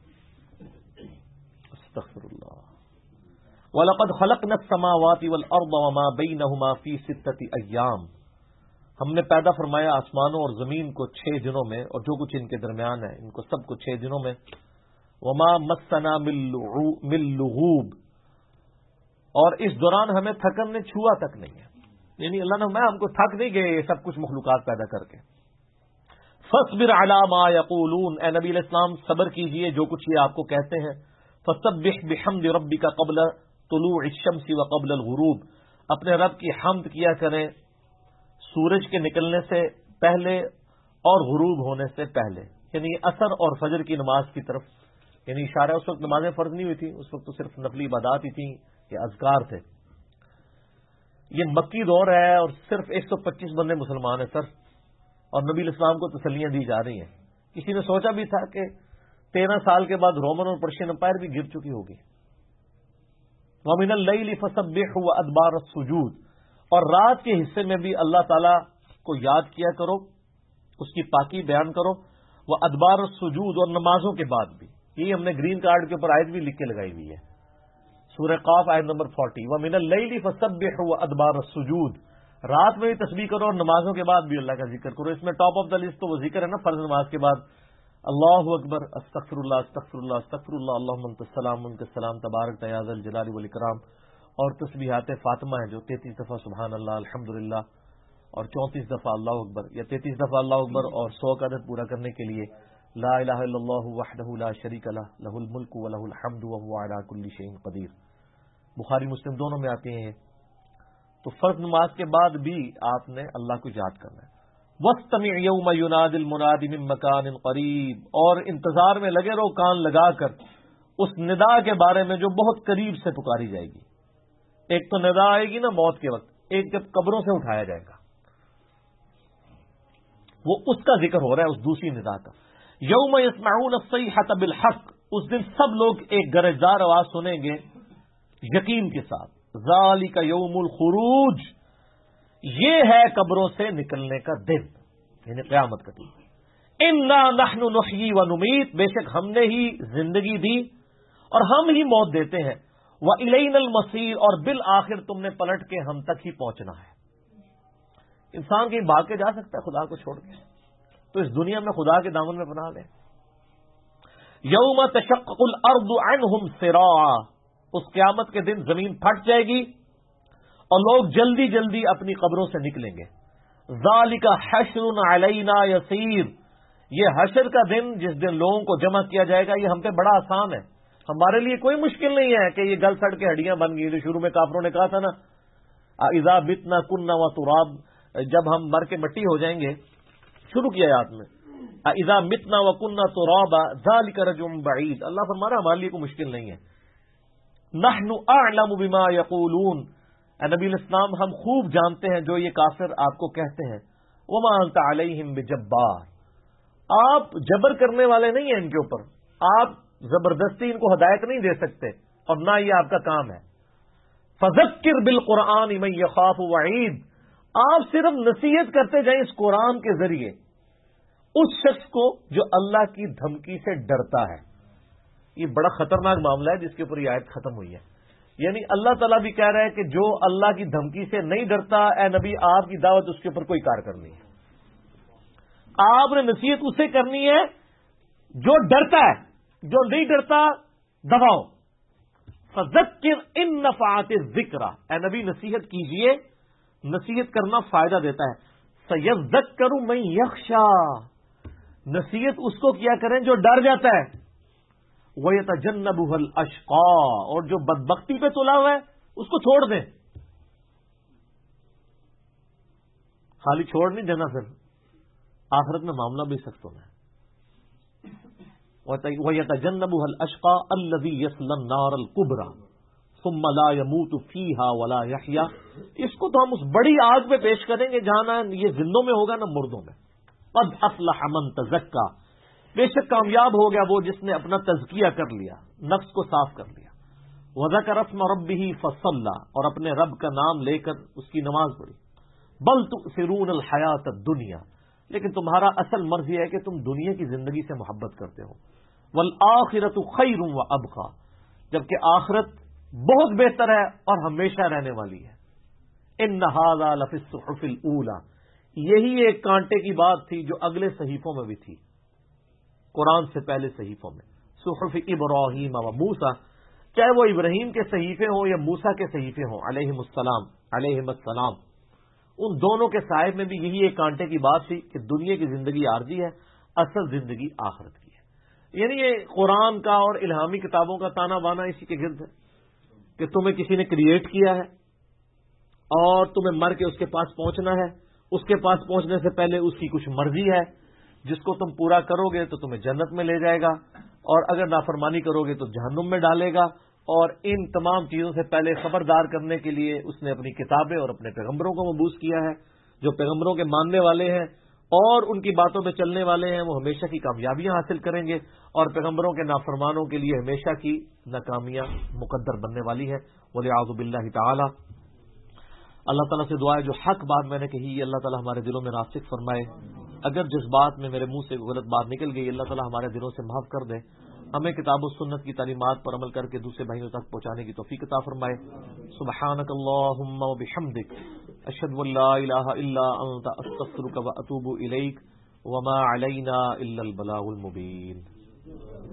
استغفر اللہ. وَلَقَدْ خَلَقْنَا السَّمَاوَاتِ وَالْأَرْضَ وَمَا بَيْنَهُمَا فِي سِتَّةِ أَيَّامٍ، ہم نے پیدا فرمایا آسمانوں اور زمین کو 6 دنوں میں، اور جو کچھ ان کے درمیان ہے ان کو سب کو 6 دنوں میں. وَمَا مَسَّنَا مِن لُغُوبٍ، اور اس دوران ہمیں تھکن نے چھوا تک نہیں ہے. یعنی اللہ نے ہم کو تھک نہیں گئے یہ سب کچھ مخلوقات پیدا کر کے. فاصبر علی ما یقولون، اے نبی علیہ السلام صبر کیجئے جو کچھ یہ آپ کو کہتے ہیں. فسبح بحمد ربک قبل طلوع الشمس وقبل الغروب، اپنے رب کی حمد کیا کریں سورج کے نکلنے سے پہلے اور غروب ہونے سے پہلے. یعنی عصر اور فجر کی نماز کی طرف، یعنی اشارہ، اس وقت نمازیں فرض نہیں ہوئی تھی، اس وقت تو صرف نفلی عبادات ہی تھیں یا اذکار تھے. یہ مکی دور ہے اور صرف 125 بندے مسلمان ہیں سر، اور نبی علیہ السلام کو تسلیاں دی جا رہی ہیں. کسی نے سوچا بھی تھا کہ 13 سال کے بعد رومن اور پرشین امپائر بھی گر چکی ہوگی. وَمِنَ اللَّيْلِ فَسَبِّحْهُ وَأَدْبَارَ السُّجُودِ، اور رات کے حصے میں بھی اللہ تعالیٰ کو یاد کیا کرو، اس کی پاکی بیان کرو. وَأَدْبَارَ السُّجُودِ، اور نمازوں کے بعد بھی. یہی ہم نے گرین کارڈ کے اوپر آیت بھی لکھ کے لگائی ہوئی ہے، سورہ قاف آیت نمبر 40. وَمِنَ اللَّيْلِ فَسَبِّحْهُ وَأَدْبَارَ السُّجُودِ، رات میں بھی تسبیح کرو اور نمازوں کے بعد بھی اللہ کا ذکر کرو. اس میں ٹاپ آف دا لسٹ تو وہ ذکر ہے نا فرض نماز کے بعد، اللہ اکبر، استغفر اللہ استغفر اللہ استغفر اللہ، اللہم انت السلام منک السلام تبارک یا ذا الجلال والاکرام، اور تسبیحات فاطمہ ہے جو 33 دفعہ سبحان اللہ الحمدللہ اور 34 دفعہ اللہ اکبر یا 33 دفعہ اللہ اکبر اور 100 کا عدد پورا کرنے کے لیے لا الہ الا اللہ وحدہ لا شریک لہ لہ الملک و لہ الحمد وہو علی کل شیء قدیر، بخاری مسلم دونوں میں آتے ہیں۔ تو فرض نماز کے بعد بھی آپ نے اللہ کو یاد کرنا ہے۔ وَاسْتَمِعْ يَوْمَ يُنَادِ الْمُنَادِ مِن مَّكَانٍ قَرِيبٍ، اور انتظار میں لگے رہو کان لگا کر اس ندا کے بارے میں جو بہت قریب سے پکاری جائے گی۔ ایک تو ندا آئے گی نا موت کے وقت، ایک جب قبروں سے اٹھایا جائے گا، وہ اس کا ذکر ہو رہا ہے، اس دوسری ندا کا۔ یوم یسمعون الصیحۃ بالحق، اس دن سب لوگ ایک گرجدار آواز سنیں گے یقین کے ساتھ۔ ذالک یوم الخروج، یہ ہے قبروں سے نکلنے کا دن، یعنی قیامت کا دن۔ انا نحن نحیی و نمیت، بے شک ہم نے ہی زندگی دی اور ہم ہی موت دیتے ہیں۔ وَإِلَيْنَا الْمَصِيرُ، اور بالآخر تم نے پلٹ کے ہم تک ہی پہنچنا ہے۔ انسان کہیں بھاگ کے جا سکتا ہے خدا کو چھوڑ کے؟ تو اس دنیا میں خدا کے دامن میں پناہ لیں۔ یوم تشقق الارض عنہم سراعا، اس قیامت کے دن زمین پھٹ جائے گی اور لوگ جلدی جلدی اپنی قبروں سے نکلیں گے۔ ذالک حشر علینا یسیر، یہ حشر کا دن جس دن لوگوں کو جمع کیا جائے گا، یہ ہم پہ بڑا آسان ہے، ہمارے لیے کوئی مشکل نہیں ہے کہ یہ گل سڑ کے ہڈیاں بن گئی۔ جو شروع میں کافروں نے کہا تھا نا اذا متنا کنا وتراب، جب ہم مر کے مٹی ہو جائیں گے، شروع کیا آیات میں اذا متنا وکنا ترابا ذالک رجع بعید، اللہ فرما رہا ہمارے لیے کوئی مشکل نہیں ہے۔ نحن اعلم بما یقولون، اے نبی الاسلام ہم خوب جانتے ہیں جو یہ کافر آپ کو کہتے ہیں۔ وما انت علیہم بجبار، آپ جبر کرنے والے نہیں ہیں ان کے اوپر، آپ زبردستی ان کو ہدایت نہیں دے سکتے اور نہ یہ آپ کا کام ہے۔ فذکر بالقرآن من یخاف وعید، آپ صرف نصیحت کرتے جائیں اس قرآن کے ذریعے اس شخص کو جو اللہ کی دھمکی سے ڈرتا ہے۔ یہ بڑا خطرناک معاملہ ہے جس کے اوپر یہ آیت ختم ہوئی ہے۔ یعنی اللہ تعالیٰ بھی کہہ رہا ہے کہ جو اللہ کی دھمکی سے نہیں ڈرتا، اے نبی آپ کی دعوت اس کے اوپر کوئی کار کرنی ہے، آپ نے نصیحت اسے کرنی ہے جو ڈرتا ہے، جو نہیں ڈرتا دباؤ۔ فذکر ان نفعت الذکر، اے نبی نصیحت کیجئے، نصیحت کرنا فائدہ دیتا ہے۔ سیذکر من یخشا، نصیحت اس کو کیا کریں جو ڈر جاتا ہے۔ وَيَتَجَنَّبُهَا الْأَشْقَى، اور جو بدبختی پہ تلا ہوا ہے اس کو چھوڑ دیں، خالی چھوڑ نہیں دینا، پھر آخرت میں معاملہ بھی سخت ہونا ہے۔ وَيَتَجَنَّبُهَا الْأَشْقَى الَّذِي يَصْلَى النَّارَ الْكُبْرَى ثُمَّ لَا يَمُوتُ فِيهَا وَلَا يَحْيَا، اس کو تو ہم اس بڑی آگ پہ پیش کریں گے جہاں نہ یہ زندوں میں ہوگا نہ مردوں میں۔ قَدْ أَفْلَحَ مَن تَزَكَّى، بے شک کامیاب ہو گیا وہ جس نے اپنا تزکیہ کر لیا، نفس کو صاف کر لیا۔ وَذَكَرَ اسْمَ رَبِّهِ فَصَلَّى، اور اپنے رب کا نام لے کر اس کی نماز پڑھی۔ بَلْ تُؤْثِرُونَ الْحَيَاةَ الدُّنْيَا، لیکن تمہارا اصل مرض یہ ہے کہ تم دنیا کی زندگی سے محبت کرتے ہو۔ وَالْآخِرَةُ خَيْرٌ وَأَبْقَى، جبکہ آخرت بہت بہتر ہے اور ہمیشہ رہنے والی ہے۔ إِنَّ هَذَا لَفِي الصُّحُفِ الْأُولَى، یہی ایک کانٹے کی بات تھی جو اگلے صحیفوں میں بھی تھی، قرآن سے پہلے صحیفوں میں۔ صحف ابراہیم و موسیٰ، چاہے وہ ابراہیم کے صحیفے ہوں یا موسیٰ کے صحیفے ہوں علیہم السلام، ان دونوں کے صاحب میں بھی یہی ایک کانٹے کی بات تھی کہ دنیا کی زندگی عارضی ہے، اصل زندگی آخرت کی ہے۔ یعنی یہ قرآن کا اور الہامی کتابوں کا تانا بانا اسی کے گرد ہے کہ تمہیں کسی نے کریٹ کیا ہے اور تمہیں مر کے اس کے پاس پہنچنا ہے، اس کے پاس پہنچنے سے پہلے اس کی کچھ مرضی ہے، جس کو تم پورا کرو گے تو تمہیں جنت میں لے جائے گا، اور اگر نافرمانی کرو گے تو جہنم میں ڈالے گا۔ اور ان تمام چیزوں سے پہلے خبردار کرنے کے لیے اس نے اپنی کتابیں اور اپنے پیغمبروں کو مبعوث کیا ہے۔ جو پیغمبروں کے ماننے والے ہیں اور ان کی باتوں پہ چلنے والے ہیں وہ ہمیشہ کی کامیابیاں حاصل کریں گے، اور پیغمبروں کے نافرمانوں کے لیے ہمیشہ کی ناکامیاں مقدر بننے والی ہے۔ وَلِعَوْذُ بِاللَّهِ تَعَالَى، اللہ تعالیٰ سے دعا ہے جو حق بات میں نے کہی اللہ تعالیٰ ہمارے دلوں میں راسخ فرمائے، اگر جس بات میں میرے منہ سے غلط بات نکل گئی اللہ تعالیٰ ہمارے دلوں سے معاف کر دے، ہمیں کتاب و سنت کی تعلیمات پر عمل کر کے دوسرے بھائیوں تک پہنچانے کی توفیق عطا فرمائے۔ سبحانک اللہم و بحمدک، اشہد ان لا الہ الا انت، استغفرک و اتوب الیک، وما علینا الا البلاغ المبین۔